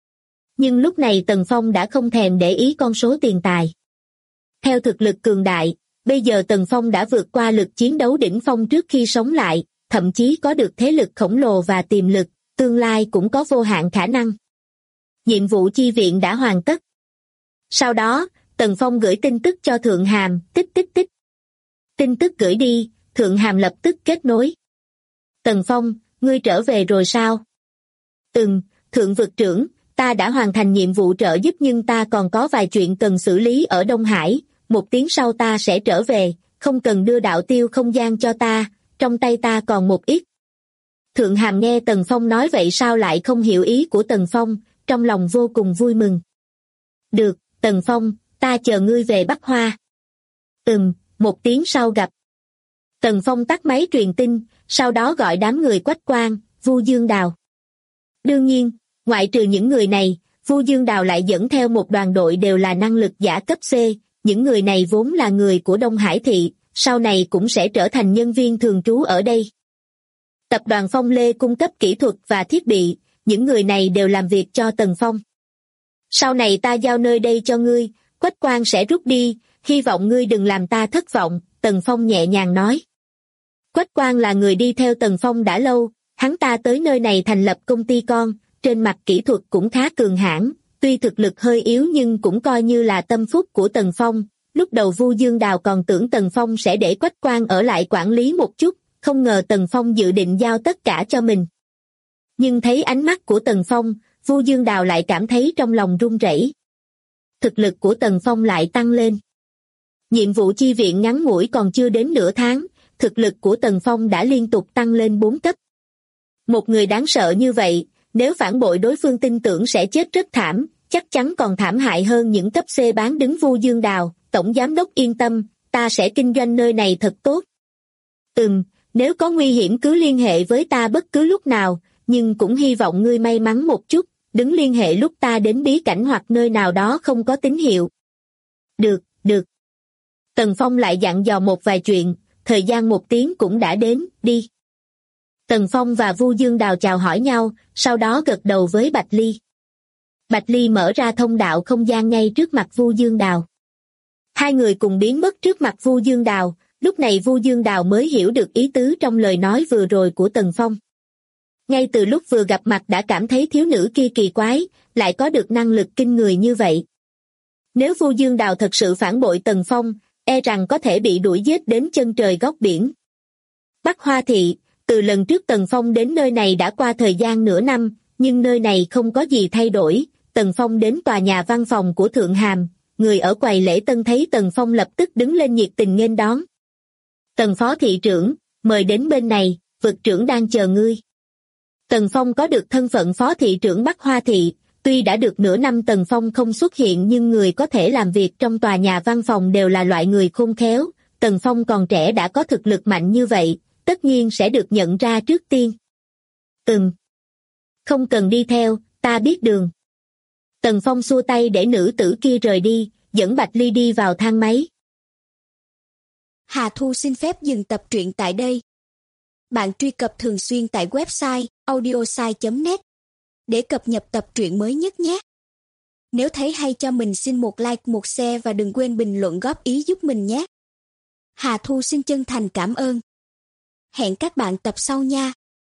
Nhưng lúc này Tần Phong đã không thèm để ý con số tiền tài. Theo thực lực cường đại, bây giờ Tần Phong đã vượt qua lực chiến đấu đỉnh phong trước khi sống lại, thậm chí có được thế lực khổng lồ và tiềm lực, tương lai cũng có vô hạn khả năng. Nhiệm vụ chi viện đã hoàn tất. Sau đó, Tần Phong gửi tin tức cho Thượng Hàm, tích tích tích. Tin tức gửi đi, Thượng Hàm lập tức kết nối. Tần Phong, ngươi trở về rồi sao? Thượng vực trưởng, ta đã hoàn thành nhiệm vụ trợ giúp nhưng ta còn có vài chuyện cần xử lý ở Đông Hải, 1 tiếng sau ta sẽ trở về, không cần đưa đạo tiêu không gian cho ta, trong tay ta còn một ít. Thượng Hàm nghe Tần Phong nói vậy sao lại không hiểu ý của Tần Phong, trong lòng vô cùng vui mừng. Được, Tần Phong, ta chờ ngươi về Bắc Hoa. 1 tiếng sau gặp. Tần Phong tắt máy truyền tin, sau đó gọi đám người Quách Quang, Vu Dương Đào. Đương nhiên, ngoại trừ những người này, Vu Dương Đào lại dẫn theo một đoàn đội đều là năng lực giả cấp C, những người này vốn là người của Đông Hải Thị, sau này cũng sẽ trở thành nhân viên thường trú ở đây. Tập đoàn Phong Lê cung cấp kỹ thuật và thiết bị, những người này đều làm việc cho Tần Phong. Sau này ta giao nơi đây cho ngươi, Quách Quang sẽ rút đi, hy vọng ngươi đừng làm ta thất vọng, Tần Phong nhẹ nhàng nói. Quách Quang là người đi theo Tần Phong đã lâu, hắn ta tới nơi này thành lập công ty con, trên mặt kỹ thuật cũng khá cường hãn, tuy thực lực hơi yếu nhưng cũng coi như là tâm phúc của Tần Phong. Lúc đầu Vu Dương Đào còn tưởng Tần Phong sẽ để Quách Quang ở lại quản lý một chút, không ngờ Tần Phong dự định giao tất cả cho mình. Nhưng thấy ánh mắt của Tần Phong, Vu Dương Đào lại cảm thấy trong lòng run rẩy. Thực lực của Tần Phong lại tăng lên. Nhiệm vụ chi viện ngắn ngủi còn chưa đến nửa tháng, thực lực của Tần Phong đã liên tục tăng lên 4 cấp. Một người đáng sợ như vậy, nếu phản bội đối phương tin tưởng sẽ chết rất thảm, chắc chắn còn thảm hại hơn những cấp C bán đứng Vu Dương Đào. Tổng giám đốc yên tâm, ta sẽ kinh doanh nơi này thật tốt. Nếu có nguy hiểm cứ liên hệ với ta bất cứ lúc nào, nhưng cũng hy vọng ngươi may mắn một chút, đừng liên hệ lúc ta đến bí cảnh hoặc nơi nào đó không có tín hiệu. Được. Tần Phong lại dặn dò một vài chuyện, thời gian 1 tiếng cũng đã đến, đi. Tần Phong và Vu Dương Đào chào hỏi nhau, sau đó gật đầu với Bạch Ly. Bạch Ly mở ra thông đạo không gian ngay trước mặt Vu Dương Đào. Hai người cùng biến mất trước mặt Vu Dương Đào, lúc này Vu Dương Đào mới hiểu được ý tứ trong lời nói vừa rồi của Tần Phong. Ngay từ lúc vừa gặp mặt đã cảm thấy thiếu nữ kia kỳ quái, lại có được năng lực kinh người như vậy. Nếu Vu Dương Đào thật sự phản bội Tần Phong, e rằng có thể bị đuổi giết đến chân trời góc biển. Bắc Hoa Thị, từ lần trước Tần Phong đến nơi này đã qua thời gian nửa năm, nhưng nơi này không có gì thay đổi. Tần Phong đến tòa nhà văn phòng của Thượng Hàm, người ở quầy lễ tân thấy Tần Phong lập tức đứng lên nhiệt tình nghênh đón. Tần phó thị trưởng, mời đến bên này, vực trưởng đang chờ ngươi. Tần Phong có được thân phận phó thị trưởng Bắc Hoa Thị, tuy đã được nửa năm Tần Phong không xuất hiện nhưng người có thể làm việc trong tòa nhà văn phòng đều là loại người khôn khéo. Tần Phong còn trẻ đã có thực lực mạnh như vậy, tất nhiên sẽ được nhận ra trước tiên. Không cần đi theo, ta biết đường. Tần Phong xua tay để nữ tử kia rời đi, dẫn Bạch Ly đi vào thang máy. Hà Thu xin phép dừng tập truyện tại đây. Bạn truy cập thường xuyên tại website audiosai.net để cập nhật tập truyện mới nhất nhé. Nếu thấy hay cho mình xin một like, một share và đừng quên bình luận góp ý giúp mình nhé. Hà Thu xin chân thành cảm ơn. Hẹn các bạn tập sau nha.